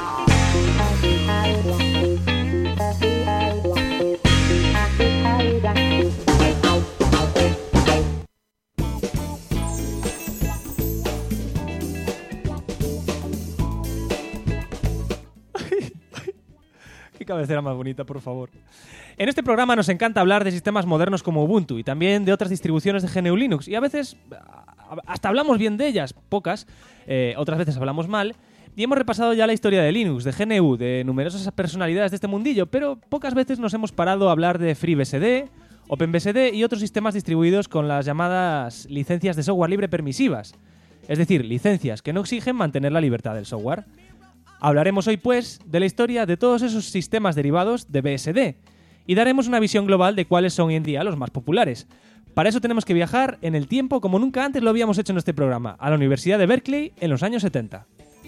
Qué cabecera más bonita, por favor. En este programa nos encanta hablar de sistemas modernos como Ubuntu y también de otras distribuciones de GNU Linux, y a veces hasta hablamos bien de ellas, pocas, otras veces hablamos mal, y hemos repasado ya la historia de Linux, de GNU, de numerosas personalidades de este mundillo, pero pocas veces nos hemos parado a hablar de FreeBSD, OpenBSD y otros sistemas distribuidos con las llamadas licencias de software libre permisivas, es decir, licencias que no exigen mantener la libertad del software. Hablaremos hoy, pues, de la historia de todos esos sistemas derivados de BSD y daremos una visión global de cuáles son hoy en día los más populares. Para eso tenemos que viajar en el tiempo como nunca antes lo habíamos hecho en este programa, a la Universidad de Berkeley en los años 70.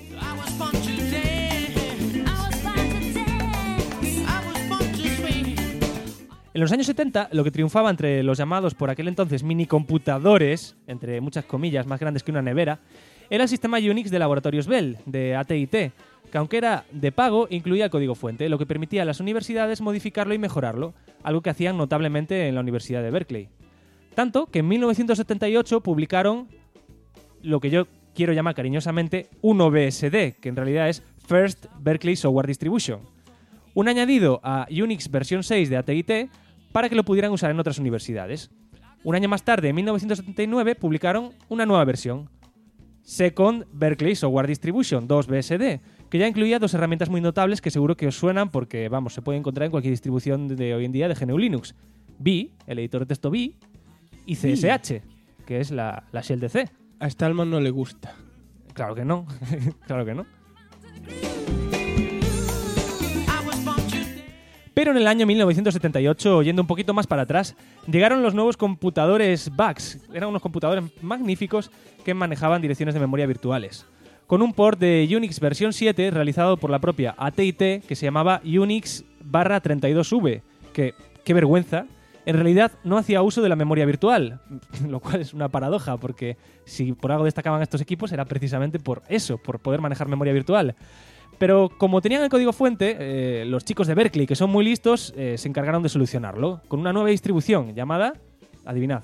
En los años 70, lo que triunfaba entre los llamados por aquel entonces minicomputadores, entre muchas comillas más grandes que una nevera, era el sistema Unix de Laboratorios Bell, de AT&T, que aunque era de pago, incluía código fuente, lo que permitía a las universidades modificarlo y mejorarlo, algo que hacían notablemente en la Universidad de Berkeley. Tanto que en 1978 publicaron lo que yo quiero llamar cariñosamente 1BSD, que en realidad es First Berkeley Software Distribution, un añadido a Unix versión 6 de AT&T para que lo pudieran usar en otras universidades. Un año más tarde, en 1979, publicaron una nueva versión, Second Berkeley Software Distribution 2BSD, que ya incluía dos herramientas muy notables que seguro que os suenan porque, vamos, se puede encontrar en cualquier distribución de hoy en día de GNU Linux. Vi, el editor de texto Vi, y CSH, que es la shell de C. A Stallman no le gusta. Claro que no, claro que no. Pero en el año 1978, yendo un poquito más para atrás, llegaron los nuevos computadores VAX. Eran unos computadores magníficos que manejaban direcciones de memoria virtuales. Con un port de Unix versión 7 realizado por la propia AT&T que se llamaba Unix/32V, que, qué vergüenza, en realidad no hacía uso de la memoria virtual, lo cual es una paradoja, porque si por algo destacaban estos equipos era precisamente por eso, por poder manejar memoria virtual. Pero como tenían el código fuente, los chicos de Berkeley, que son muy listos, se encargaron de solucionarlo con una nueva distribución llamada, adivinad,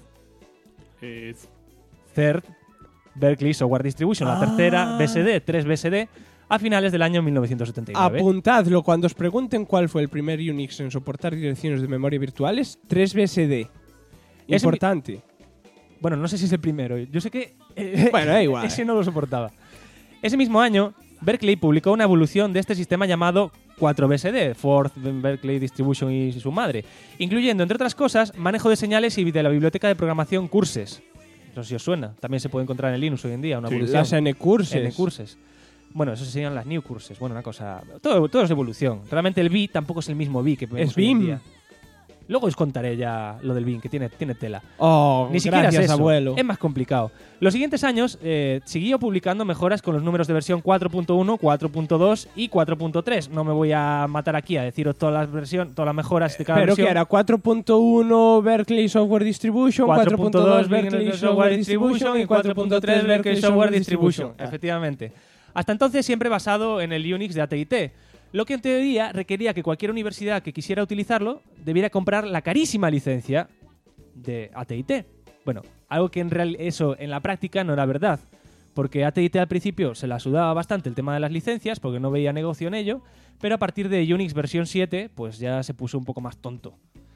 Third Berkeley Software Distribution, la tercera BSD, 3BSD, a finales del año 1979. Apuntadlo cuando os pregunten cuál fue el primer Unix en soportar direcciones de memoria virtuales, 3BSD. Importante. Bueno, no sé si es el primero. Yo sé que bueno, da igual. Ese no lo soportaba. Ese mismo año, Berkeley publicó una evolución de este sistema llamado 4BSD, Fourth Berkeley Distribution y su madre, incluyendo, entre otras cosas, manejo de señales y de la biblioteca de programación Curses. No sé si os suena. También se puede encontrar en Linux hoy en día, una evolución. Las N-Curses. N-Curses. Bueno, eso serían las New Curses. Bueno, una cosa... Todo es evolución. Realmente el Vi tampoco es el mismo Vi que vemos hoy en día. Luego os contaré ya lo del BIM, que tiene tela. Oh, ni siquiera gracias, es eso. abuelo. Es más complicado. Los siguientes años siguió publicando mejoras con los números de versión 4.1, 4.2 y 4.3. No me voy a matar aquí a deciros todas las mejoras de cada Pero versión. que era 4.1 Berkeley Software Distribution, 4.2 Berkeley Software Distribution y 4.3 Berkeley Software Distribution. Efectivamente. Hasta entonces siempre basado en el Unix de AT&T. Lo que en teoría requería que cualquier universidad que quisiera utilizarlo debiera comprar la carísima licencia de AT&T. Bueno, algo que en la práctica no era verdad, porque AT&T al principio se la sudaba bastante el tema de las licencias, porque no veía negocio en ello, pero a partir de Unix versión 7, pues ya se puso un poco más tonto.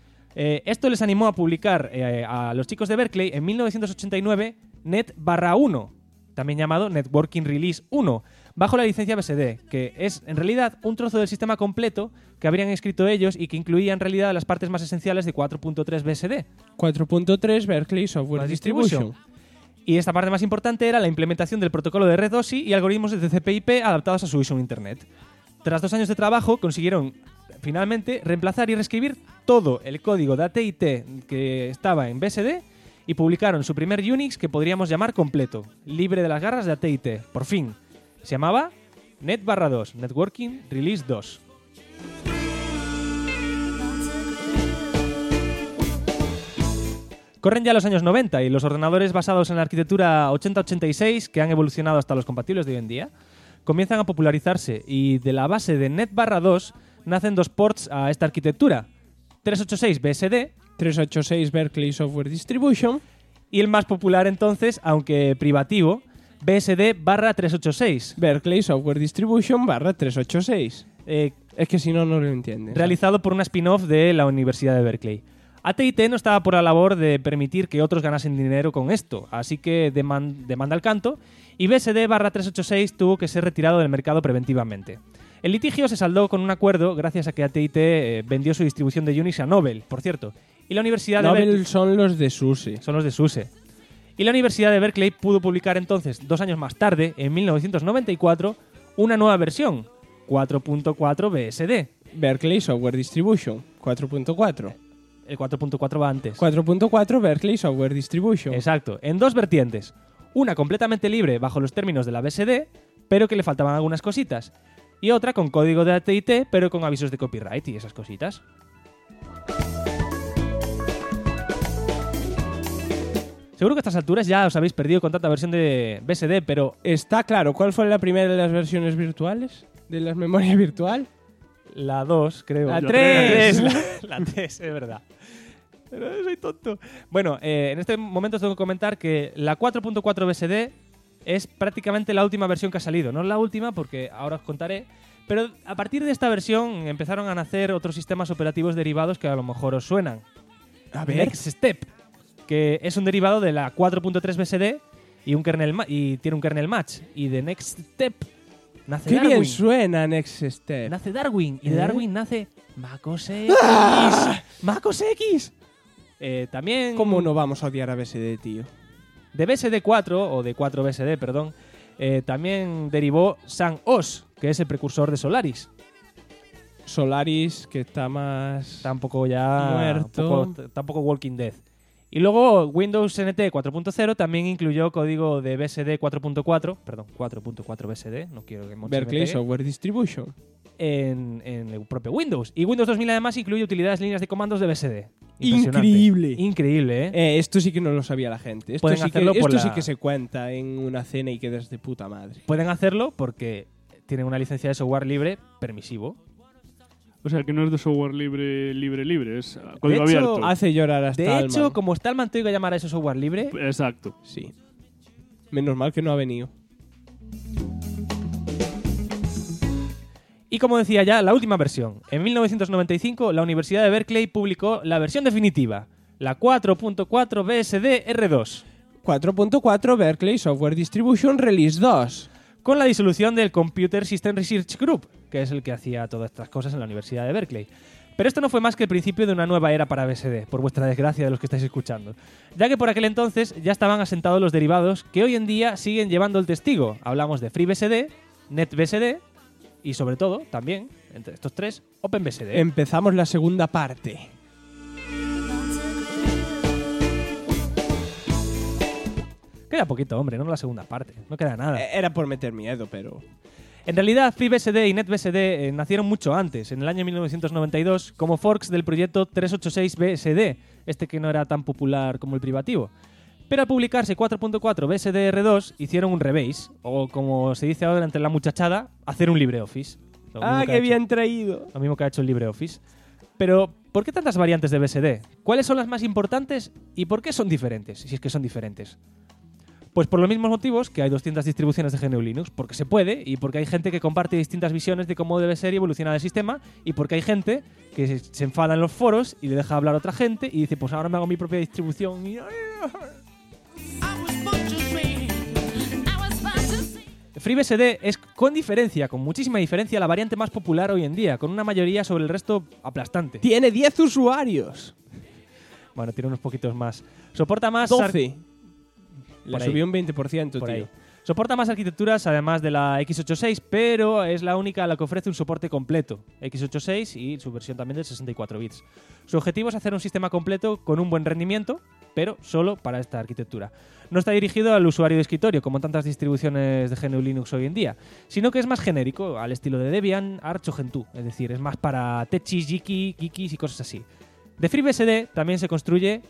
Esto les animó a publicar a los chicos de Berkeley en 1989 Net/1, también llamado Networking Release 1, bajo la licencia BSD, que es en realidad un trozo del sistema completo que habrían escrito ellos y que incluía en realidad las partes más esenciales de 4.3 BSD. 4.3 Berkeley Software Distribution. Y esta parte más importante era la implementación del protocolo de red OSI y algoritmos de TCP/IP adaptados a su uso en Internet. Tras 2 años de trabajo, consiguieron finalmente reemplazar y reescribir todo el código de AT&T que estaba en BSD y publicaron su primer Unix que podríamos llamar completo, libre de las garras de AT&T, por fin. Se llamaba Net/2, Networking Release 2. Corren ya los años 90 y los ordenadores basados en la arquitectura 8086, que han evolucionado hasta los compatibles de hoy en día, comienzan a popularizarse y de la base de Net/2 nacen 2 ports a esta arquitectura. 386 BSD, 386 Berkeley Software Distribution y el más popular entonces, aunque privativo, BSD/386. Berkeley Software Distribution /386. Es que si no, no lo entiendes. Realizado por una spin-off de la Universidad de Berkeley. AT&T no estaba por la labor de permitir que otros ganasen dinero con esto, así que demanda al canto y BSD/386 tuvo que ser retirado del mercado preventivamente. El litigio se saldó con un acuerdo gracias a que AT&T vendió su distribución de Unix a Novell, por cierto. Y la Universidad de Berkeley... son los de SUSE. Son los de SUSE. Y la Universidad de Berkeley pudo publicar entonces, 2 años más tarde, en 1994, una nueva versión, 4.4 BSD. Berkeley Software Distribution, 4.4. El 4.4 va antes. 4.4 Berkeley Software Distribution. Exacto, en 2 vertientes. Una completamente libre bajo los términos de la BSD, pero que le faltaban algunas cositas. Y otra con código de AT&T, pero con avisos de copyright y esas cositas. Seguro que a estas alturas ya os habéis perdido con tanta versión de BSD, pero... Está claro, ¿cuál fue la primera de las versiones virtuales? ¿De la memoria virtual? La 2, creo. La 3. La 3, es verdad. Pero soy tonto. Bueno, en este momento os tengo que comentar que la 4.4 BSD es prácticamente la última versión que ha salido. No es la última, porque ahora os contaré. Pero a partir de esta versión empezaron a nacer otros sistemas operativos derivados que a lo mejor os suenan. A ver. Next Step, que es un derivado de la 4.3 BSD y tiene un kernel match. Y de Next Step nace Darwin. Qué bien suena Next Step. Nace Darwin. Y de Darwin nace MacOS X. ¡MacOS X! También... ¿Cómo no vamos a odiar a BSD, tío? De BSD 4, o de 4 BSD, perdón, también derivó Sun OS, que es el precursor de Solaris. Solaris, que está más... Está un poco ya... muerto. Está un poco Walking Dead. Y luego Windows NT 4.0 también incluyó código de BSD 4.4, perdón, 4.4 BSD, no quiero que Monchi me Berkeley pegue, Software Distribution. en el propio Windows. Y Windows 2000 además incluye utilidades líneas de comandos de BSD. Impresionante. Increíble. Increíble, ¿eh? Esto sí que no lo sabía la gente. Esto, Pueden sí que, hacerlo por esto sí la- que se cuenta en una cena y quedas de puta madre. Pueden hacerlo porque tienen una licencia de software libre permisivo. O sea, que no es de software libre, es código hecho, abierto. Hace llorar a De Stallman. hecho, como Stallman tengo que llamar a eso software libre, Exacto. Sí. Menos mal que no ha venido. y como decía ya, la última versión. En 1995, la Universidad de Berkeley publicó la versión definitiva, la 4.4 BSD R2, 4.4 Berkeley Software Distribution Release 2. con la disolución del Computer System Research Group, que es el que hacía todas estas cosas en la Universidad de Berkeley. Pero esto no fue más que el principio de una nueva era para BSD, por vuestra desgracia de los que estáis escuchando, ya que por aquel entonces ya estaban asentados los derivados que hoy en día siguen llevando el testigo. Hablamos de FreeBSD, NetBSD y sobre todo, también, entre estos tres, OpenBSD. Empezamos la segunda parte. Queda poquito, hombre, no la segunda parte, no queda nada. Era por meter miedo, pero... En realidad, FreeBSD y NetBSD nacieron mucho antes, en el año 1992, como forks del proyecto 386BSD, este que no era tan popular como el privativo. Pero al publicarse 4.4 BSD R2, hicieron un rebase, o como se dice ahora entre la muchachada, hacer un LibreOffice. Lo mismo ¡Ah, que ha qué hecho- bien traído! Lo mismo que ha hecho el LibreOffice. Pero, ¿por qué tantas variantes de BSD? ¿Cuáles son las más importantes y por qué son diferentes? Si es que son diferentes. Pues por los mismos motivos que hay 200 distribuciones de GNU Linux, porque se puede y porque hay gente que comparte distintas visiones de cómo debe ser y evolucionar el sistema, y porque hay gente que se enfada en los foros y le deja hablar a otra gente y dice, pues ahora me hago mi propia distribución y... FreeBSD es con diferencia, con muchísima diferencia, la variante más popular hoy en día, con una mayoría sobre el resto aplastante. ¡Tiene 10 usuarios! Bueno, tiene unos poquitos más. Soporta más... 12. Le Por ahí. subió un 20%, Por tío. ahí. Soporta más arquitecturas además de la x86, pero es la única a la que ofrece un soporte completo. x86 y su versión también de 64 bits. Su objetivo es hacer un sistema completo con un buen rendimiento, pero solo para esta arquitectura. No está dirigido al usuario de escritorio, como tantas distribuciones de GNU Linux hoy en día, sino que es más genérico, al estilo de Debian, Arch o Gentoo. Es decir, es más para techis, geekis y cosas así. De FreeBSD también se construye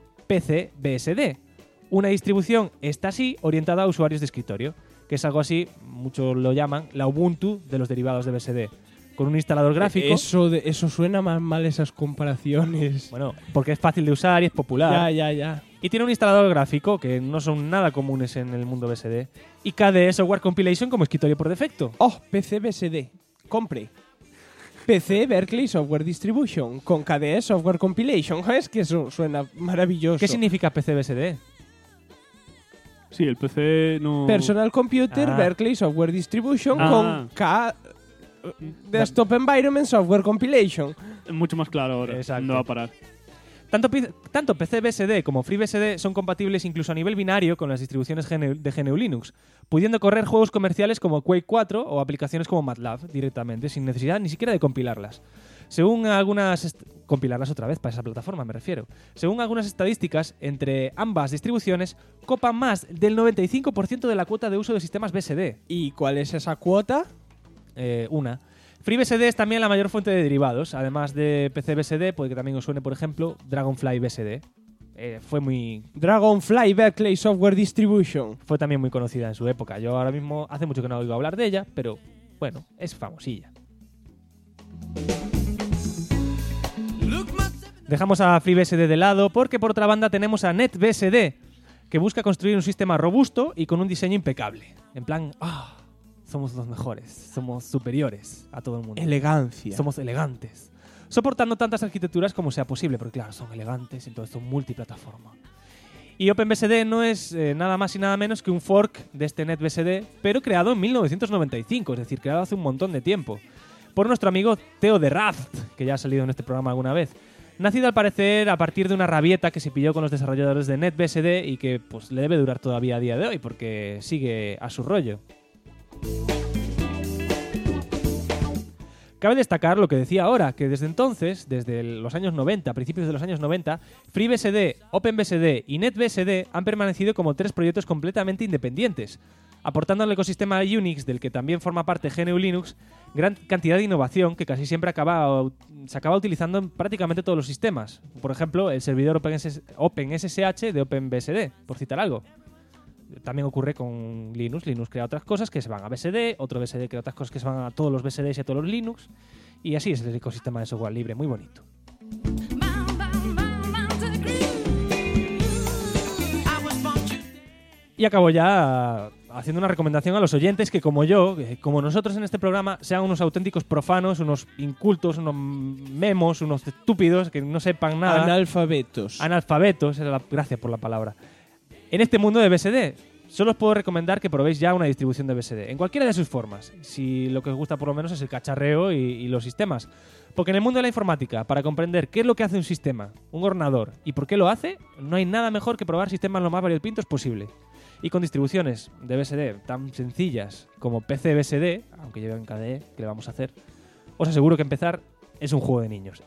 PCBSD, una distribución, esta sí, orientada a usuarios de escritorio, que es algo así, muchos lo llaman, la Ubuntu de los derivados de BSD, con un instalador gráfico. Eso suena más mal, esas comparaciones. Bueno, porque es fácil de usar y es popular. Ya. Y tiene un instalador gráfico, que no son nada comunes en el mundo BSD. Y KDE Software Compilation como escritorio por defecto. ¡Oh! PCBSD. Compre. PC Berkeley Software Distribution con KDE Software Compilation. Es que eso suena maravilloso. ¿Qué significa PCBSD? Sí, el PC no... Personal Computer Ah. Berkeley Software Distribution Ah. con K... Desktop Environment Software Compilation. Mucho más claro ahora. Exacto. No va a parar. Tanto PCBSD como FreeBSD son compatibles incluso a nivel binario con las distribuciones de GNU Linux, pudiendo correr juegos comerciales como Quake 4 o aplicaciones como MATLAB directamente, sin necesidad ni siquiera de compilarlas. Según algunas... compilarlas otra vez para esa plataforma, me refiero. Según algunas estadísticas, entre ambas distribuciones copan más del 95% de la cuota de uso de sistemas BSD. ¿Y cuál es esa cuota? Una. FreeBSD es también la mayor fuente de derivados, además de PCBSD, puede que también os suene, por ejemplo, Dragonfly BSD. Fue muy... Dragonfly Berkeley Software Distribution. Fue también muy conocida en su época. Yo ahora mismo hace mucho que no oigo hablar de ella, pero bueno, es famosilla. Dejamos a FreeBSD de lado porque por otra banda tenemos a NetBSD, que busca construir un sistema robusto y con un diseño impecable. En plan, somos los mejores, somos superiores a todo el mundo. Elegancia. Somos elegantes. Soportando tantas arquitecturas como sea posible, porque claro, son elegantes y todo esto multiplataforma. Y OpenBSD no es nada más y nada menos que un fork de este NetBSD, pero creado en 1995, es decir, creado hace un montón de tiempo, por nuestro amigo Theo de Raft, que ya ha salido en este programa alguna vez. nacido al parecer a partir de una rabieta que se pilló con los desarrolladores de NetBSD y que pues le debe durar todavía a día de hoy porque sigue a su rollo. Cabe destacar lo que decía ahora, que desde entonces, desde los años 90, principios de los años 90, FreeBSD, OpenBSD y NetBSD han permanecido como 3 proyectos completamente independientes, aportando al ecosistema Unix, del que también forma parte GNU Linux, gran cantidad de innovación que casi siempre se acaba utilizando en prácticamente todos los sistemas. Por ejemplo, el servidor OpenSSH de OpenBSD, por citar algo. También ocurre con Linux. Linux crea otras cosas que se van a BSD, otro BSD crea otras cosas que se van a todos los BSDs y a todos los Linux. Y así es el ecosistema de software libre, muy bonito. Y acabo ya haciendo una recomendación a los oyentes que, como yo, como nosotros en este programa, sean unos auténticos profanos, unos incultos, unos memos, unos estúpidos que no sepan nada. Analfabetos. Analfabetos, gracias por la palabra. En este mundo de BSD, solo os puedo recomendar que probéis ya una distribución de BSD, en cualquiera de sus formas, si lo que os gusta por lo menos es el cacharreo y los sistemas. Porque en el mundo de la informática, para comprender qué es lo que hace un sistema, un ordenador, y por qué lo hace, no hay nada mejor que probar sistemas lo más variopintos posible. Y con distribuciones de BSD tan sencillas como PC BSD, aunque lleven KDE, que le vamos a hacer, os aseguro que empezar es un juego de niños.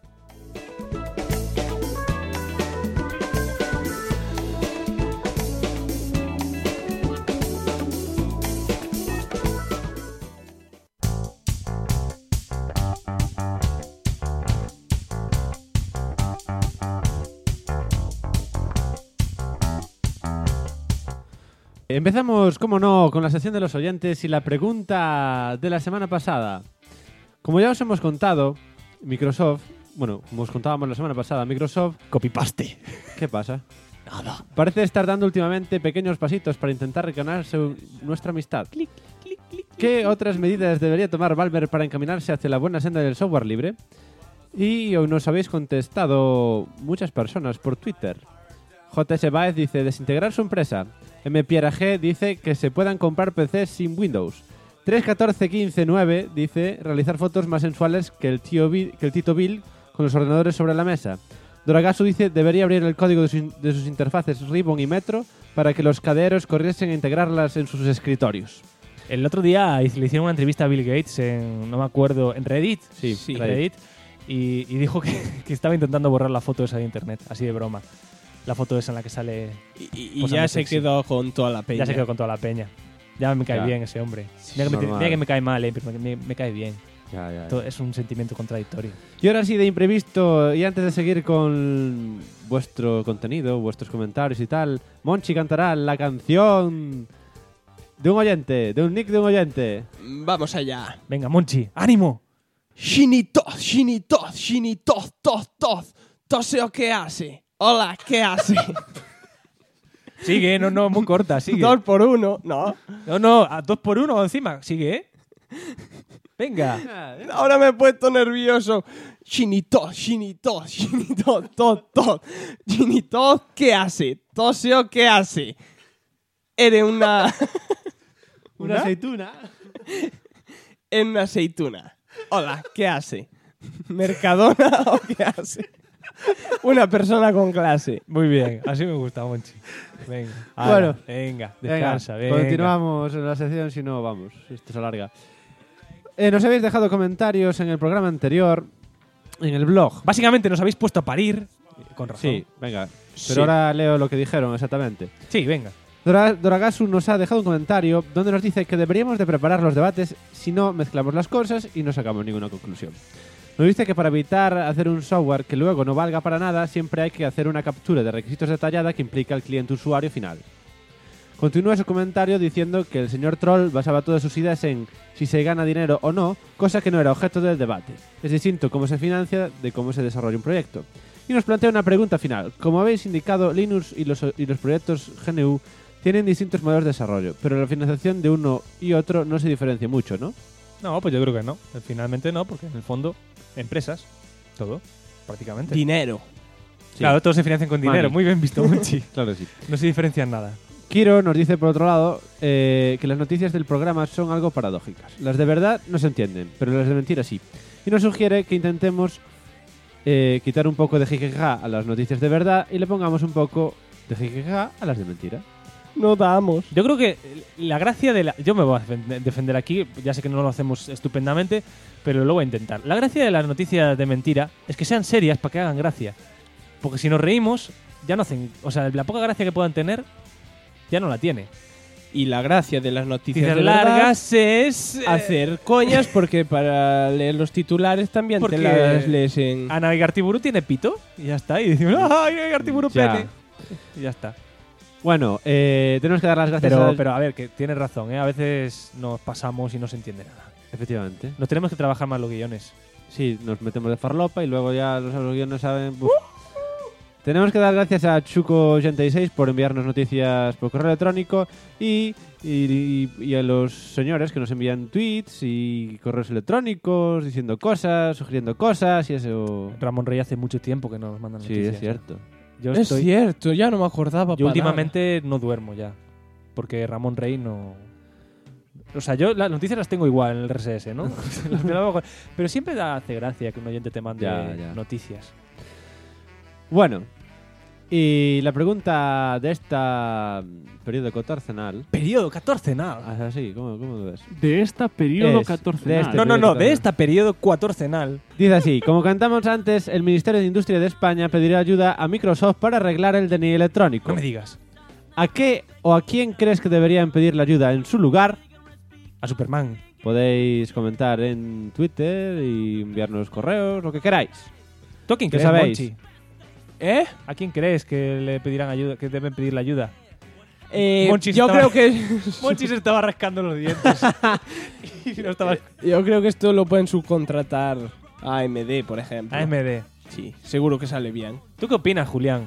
Empezamos, como no, con la sección de los oyentes y la pregunta de la semana pasada. Como ya os hemos contado, Microsoft, bueno, como os contábamos la semana pasada, Microsoft... Copypaste. ¿Qué pasa? Nada. Parece estar dando últimamente pequeños pasitos para intentar ganarse nuestra amistad. ¿Qué otras medidas debería tomar Valve para encaminarse hacia la buena senda del software libre? Y hoy nos habéis contestado muchas personas por Twitter. JS Baez dice desintegrar su empresa. M. Pierre G dice que se puedan comprar PCs sin Windows. 3.14.15.9 dice realizar fotos más sensuales que el Tito Bill con los ordenadores sobre la mesa. Doragasu dice debería abrir el código de sus interfaces Ribbon y Metro para que los caderos corriesen a integrarlas en sus escritorios. El otro día le hicieron una entrevista a Bill Gates no me acuerdo, en Reddit. Sí, Reddit. Y dijo que estaba intentando borrar la foto esa de internet, así de broma. La foto esa en la que sale... Y ya se quedó con toda la peña. Ya se quedó con toda la peña. Ya me cae bien ese hombre. Mira que me cae mal, pero me cae bien. Ya. Es un sentimiento contradictorio. Y ahora sí, de imprevisto, y antes de seguir con vuestro contenido, vuestros comentarios y tal, Monchi cantará la canción de un oyente, de un nick de un oyente. Vamos allá. Venga, Monchi, ánimo. Shinitoz, toseo, ¿qué hace? Hola, ¿qué hace? Sigue, no, muy corta, sigue. 2 por 1, no. No, a 2 por 1 encima, sigue, Venga. Ahora me he puesto nervioso. Shinitoz, Shinitoz, ¿qué hace? Toseo, ¿qué hace? Eres una... ¿Una aceituna? En una aceituna. Hola, ¿qué hace? ¿Mercadona o qué hace? Una persona con clase. Muy bien, así me gusta, Monchi. Venga, bueno, venga, descansa. Venga. Continuamos en la sección, si no, vamos, esto se alarga. Nos habéis dejado comentarios en el programa anterior, en el blog. Básicamente nos habéis puesto a parir, con razón. Sí, venga. Pero ahora leo lo que dijeron exactamente. Sí, venga. Doragasu nos ha dejado un comentario donde nos dice que deberíamos de preparar los debates si no mezclamos las cosas y no sacamos ninguna conclusión. Nos dice que para evitar hacer un software que luego no valga para nada, siempre hay que hacer una captura de requisitos detallada que implica al cliente usuario final. Continúa su comentario diciendo que el señor Troll basaba todas sus ideas en si se gana dinero o no, cosa que no era objeto del debate. Es distinto cómo se financia de cómo se desarrolla un proyecto. Y nos plantea una pregunta final. Como habéis indicado, Linux y los proyectos GNU tienen distintos modelos de desarrollo, pero la financiación de uno y otro no se diferencia mucho, ¿no? No, pues yo creo que no. Finalmente no, porque en el fondo, empresas, todo, prácticamente. Dinero. Sí. Claro, todos se financian con dinero. Muy bien visto, Monchi. Claro, sí. No se diferencian nada. Kiro nos dice, por otro lado, que las noticias del programa son algo paradójicas. Las de verdad no se entienden, pero las de mentira sí. Y nos sugiere que intentemos quitar un poco de jijijaja a las noticias de verdad y le pongamos un poco de jijijaja a las de mentira. No damos. Yo creo que la gracia de la... Yo me voy a defender aquí, ya sé que no lo hacemos estupendamente, pero lo voy a intentar. La gracia de las noticias de mentira es que sean serias para que hagan gracia. Porque si nos reímos, ya no hacen... O sea, la poca gracia que puedan tener, ya no la tiene. Y la gracia de las noticias Noticias de verdad largas es... hacer coñas, porque para leer los titulares también Porque te las lees en... Ana Igartiburu tiene pito y ya está. Y decimos, ¡ay, Igartiburu Ya. pene! Y ya está. Bueno, tenemos que dar las gracias Pero a ver, que tienes razón, ¿eh? A veces nos pasamos y no se entiende nada. Efectivamente. Nos tenemos que trabajar más los guiones. Sí, nos metemos de farlopa y luego ya los guiones saben... Buf. Tenemos que dar gracias a Chuco86 por enviarnos noticias por correo electrónico y a los señores que nos envían tweets y correos electrónicos diciendo cosas, sugiriendo cosas y eso... Ramón Rey hace mucho tiempo que nos mandan Sí, noticias. es cierto. Yo Es cierto, ya no me acordaba. Yo para últimamente no duermo ya. Porque Ramón Rey no... O sea, yo las noticias las tengo igual en el RSS, ¿no? Pero siempre hace gracia que un oyente te mande Ya. noticias. Bueno, y la pregunta de esta periodo catorcenal... ¿Periodo catorcenal? Ah, sí, ¿cómo lo ves? De esta periodo Es, catorcenal. de este No, periodo de esta periodo cuatorcenal. Dice así, como cantamos antes, el Ministerio de Industria de España pedirá ayuda a Microsoft para arreglar el DNI electrónico. No me digas. ¿A qué o a quién crees que deberían pedir la ayuda en su lugar? A Superman. Podéis comentar en Twitter y enviarnos correos, lo que queráis. ¿Tú a quién ¿Qué crees, sabéis? Monchi? ¿Eh? ¿A quién crees que le pedirán ayuda, que deben pedir la ayuda? Monchi yo estaba- creo que Monchi se estaba rascando los dientes. Y no estaba... yo creo que esto lo pueden subcontratar a AMD, por ejemplo. AMD. Sí, seguro que sale bien. ¿Tú qué opinas, Julián?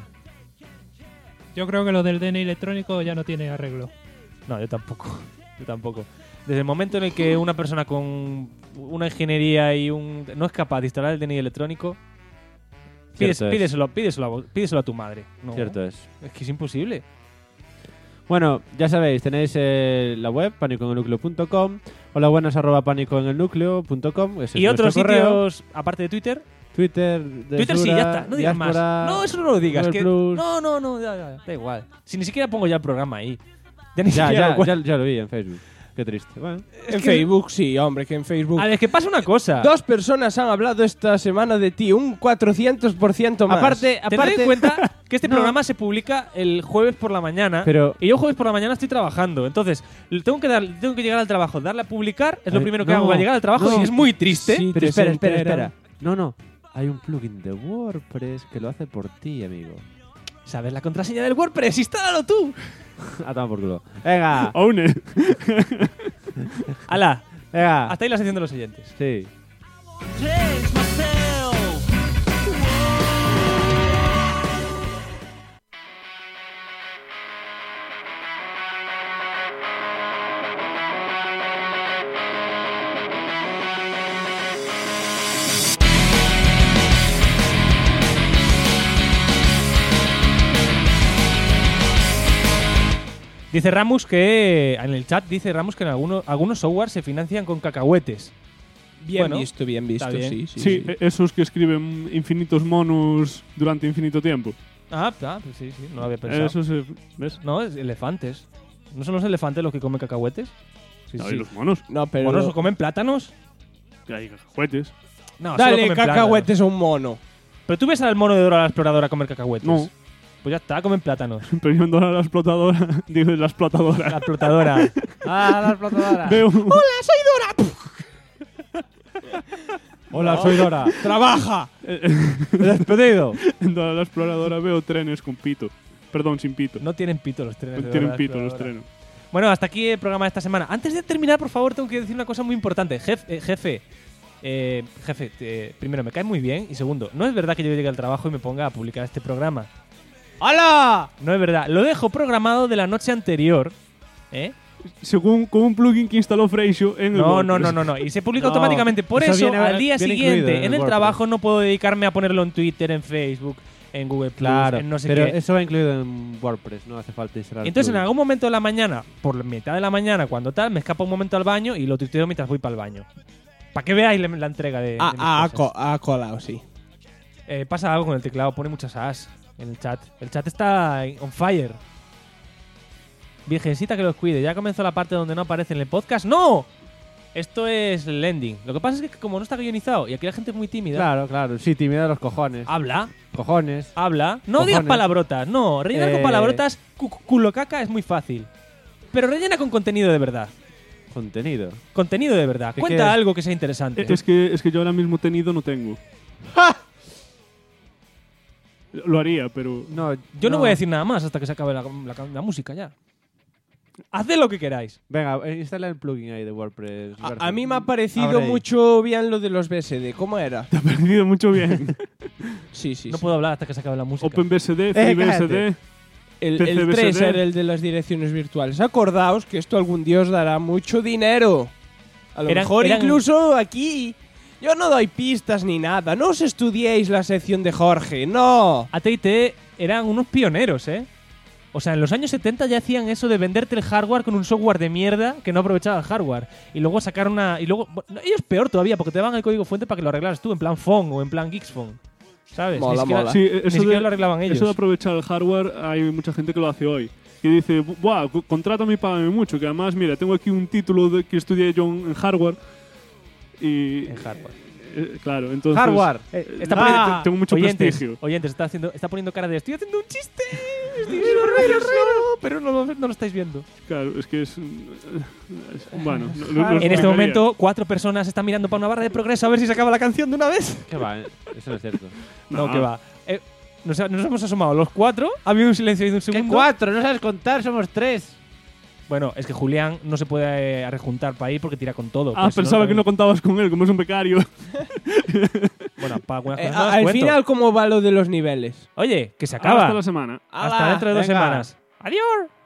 Yo creo que lo del DNI electrónico ya no tiene arreglo. No, yo tampoco. Yo tampoco. Desde el momento en el que una persona con una ingeniería y no es capaz de instalar el DNI electrónico, Cierto es. pídeselo a tu madre. No, Cierto es. Es que es imposible. Bueno, ya sabéis, tenéis la web panicoenelnucleo.com o la buena es @panicoenelnucleo.com. ese es Y otros nuestro correo. sitios, aparte de Twitter. Twitter, Twitter sí, ya está. No digas más. Diáspora, No, eso no lo digas. Google Que... Plus. No, ya, da igual. Si ni siquiera pongo ya el programa ahí. Ya ni Ya, siquiera ya, lo cuento. ya lo vi en Facebook. Qué triste. Bueno. En Facebook, sí, hombre, que en Facebook. A ver, que pasa una cosa. 2 personas han hablado esta semana de ti, un 400% más. Aparte, Tened en cuenta que este programa se publica el jueves por la mañana. Pero- y yo jueves por la mañana estoy trabajando. Entonces, tengo que llegar al trabajo, darle a publicar. Es lo primero que no, hago al llegar al trabajo no. y es muy triste. Sí, Pero te espera, se espera, enteran. espera. No. Hay un plugin de WordPress que lo hace por ti, amigo. ¿Sabes la contraseña del WordPress? ¡Instálalo tú! A tomar por culo. Venga, Own it. ¡Hala! venga. Hasta ahí la sección de los oyentes. Sí. Dice Ramus que en el chat dice Ramus que en algunos software se financian con cacahuetes. Bien Bueno, visto, bien visto, está bien. Sí, esos que escriben infinitos monos durante infinito tiempo. Ah, pues sí, no lo había pensado. Eso se... ¿Ves? No, es elefantes. ¿No son los elefantes los que comen cacahuetes? Sí, No, y los monos. No, pero. ¿Monos comen plátanos? Que hay cacahuetes. No, solo Dale comen cacahuetes a un mono. plátanos. Pero tú ves al mono de Dora la exploradora comer cacahuetes. No. Pues ya está, comen plátanos. Pero yo ando a la explotadora. Digo, la explotadora. La explotadora. Ah, la explotadora. Veo... Hola, soy Dora. ¡Trabaja! Despedido. Ando a la exploradora veo trenes con pito. Perdón, sin pito. No tienen pito los trenes. de Tienen Dora la pito los Exploradora. trenes. Bueno, hasta aquí el programa de esta semana. Antes de terminar, por favor, tengo que decir una cosa muy importante. Jefe, primero, me cae muy bien. Y segundo, no es verdad que yo llegue al trabajo y me ponga a publicar este programa. ¡Hala! No es verdad. Lo dejo programado de la noche anterior. ¿Eh? Según con un plugin que instaló Freixo en el No. WordPress. Y se publica No, automáticamente. Por eso eso, viene- al día viene incluido siguiente, en en el el WordPress. trabajo, no puedo dedicarme a ponerlo en Twitter, en Facebook, en Google Plus, Claro, en no sé pero qué. eso va incluido en WordPress, no hace falta instalar. el Entonces, en plugin. algún momento de la mañana, por mitad de la mañana, cuando tal, me escapo un momento al baño y lo tuiteo mientras voy para el baño. Para que veáis la entrega de mis cosas. Ha colado, sí. Pasa algo con el teclado, pone muchas as en el chat. El chat está on fire. Virgencita que los cuide. Ya comenzó la parte donde no aparece en el podcast. ¡No! Esto es el ending. Lo que pasa es que como no está guionizado y aquí la gente es muy tímida. Claro. Sí, tímida de los cojones. Habla. Cojones. Habla. No digas palabrotas. No, rellenar con palabrotas culo caca es muy fácil. Pero rellena con contenido de verdad. Contenido. Contenido de verdad. Cuenta algo que sea interesante. Es que yo ahora mismo tenido no tengo. Lo haría, pero... Yo no voy a decir nada más hasta que se acabe la música ya. Haced lo que queráis. Venga, instala el plugin ahí de WordPress. A mí me ha parecido mucho bien lo de los BSD. ¿Cómo era? Te ha parecido mucho bien. Sí. No puedo hablar hasta que se acabe la música. OpenBSD, FreeBSD... El 3 era el de las direcciones virtuales. Acordaos que esto algún día os dará mucho dinero. A lo mejor incluso aquí... Yo no doy pistas ni nada. No os estudiéis la sección de Jorge, no. AT&T eran unos pioneros, ¿eh? O sea, en los años 70 ya hacían eso de venderte el hardware con un software de mierda que no aprovechaba el hardware. Y luego sacar una... Y luego... Bueno, ellos peor todavía, porque te daban el código fuente para que lo arreglaras tú en plan Phone o en plan Geeksphone. ¿Sabes? Mola. Sí, ni siquiera lo arreglaban ellos. Eso de aprovechar el hardware, hay mucha gente que lo hace hoy. Que dice, ¡buah! Contrátame y págame mucho. Que además, mira, tengo aquí un título que estudié yo en hardware. Y... En hardware. Claro, entonces... Hardware. Tengo mucho prestigio. Oyentes, está poniendo cara de estoy haciendo un chiste. Pero no lo estáis viendo. Claro, es que es... bueno. En este momento, 4 personas están mirando para una barra de progreso a ver si se acaba la canción de una vez. ¿Qué va? Eso no es cierto. No, que va. Nos hemos asomado los 4. Ha habido un silencio de un segundo. ¿Qué 4? No sabes contar, somos 3. Bueno, es que Julián no se puede arrejuntar para ir porque tira con todo. Pensaba que no contabas con él, como es un becario. Bueno, para algunas cosas al final, ¿cómo va lo de los niveles? Oye, que se acaba. Hasta la semana. Hasta dentro de 2 semanas. ¡Adiós!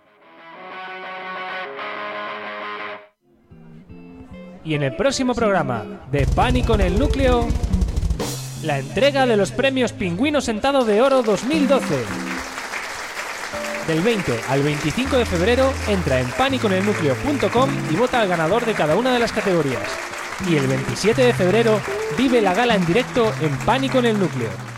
Y en el próximo programa de Pánico en el Núcleo, la entrega de los premios Pingüino Sentado de Oro 2012. Del 20 al 25 de febrero entra en paniconelnucleo.com y vota al ganador de cada una de las categorías. Y el 27 de febrero vive la gala en directo en Pánico en el Núcleo.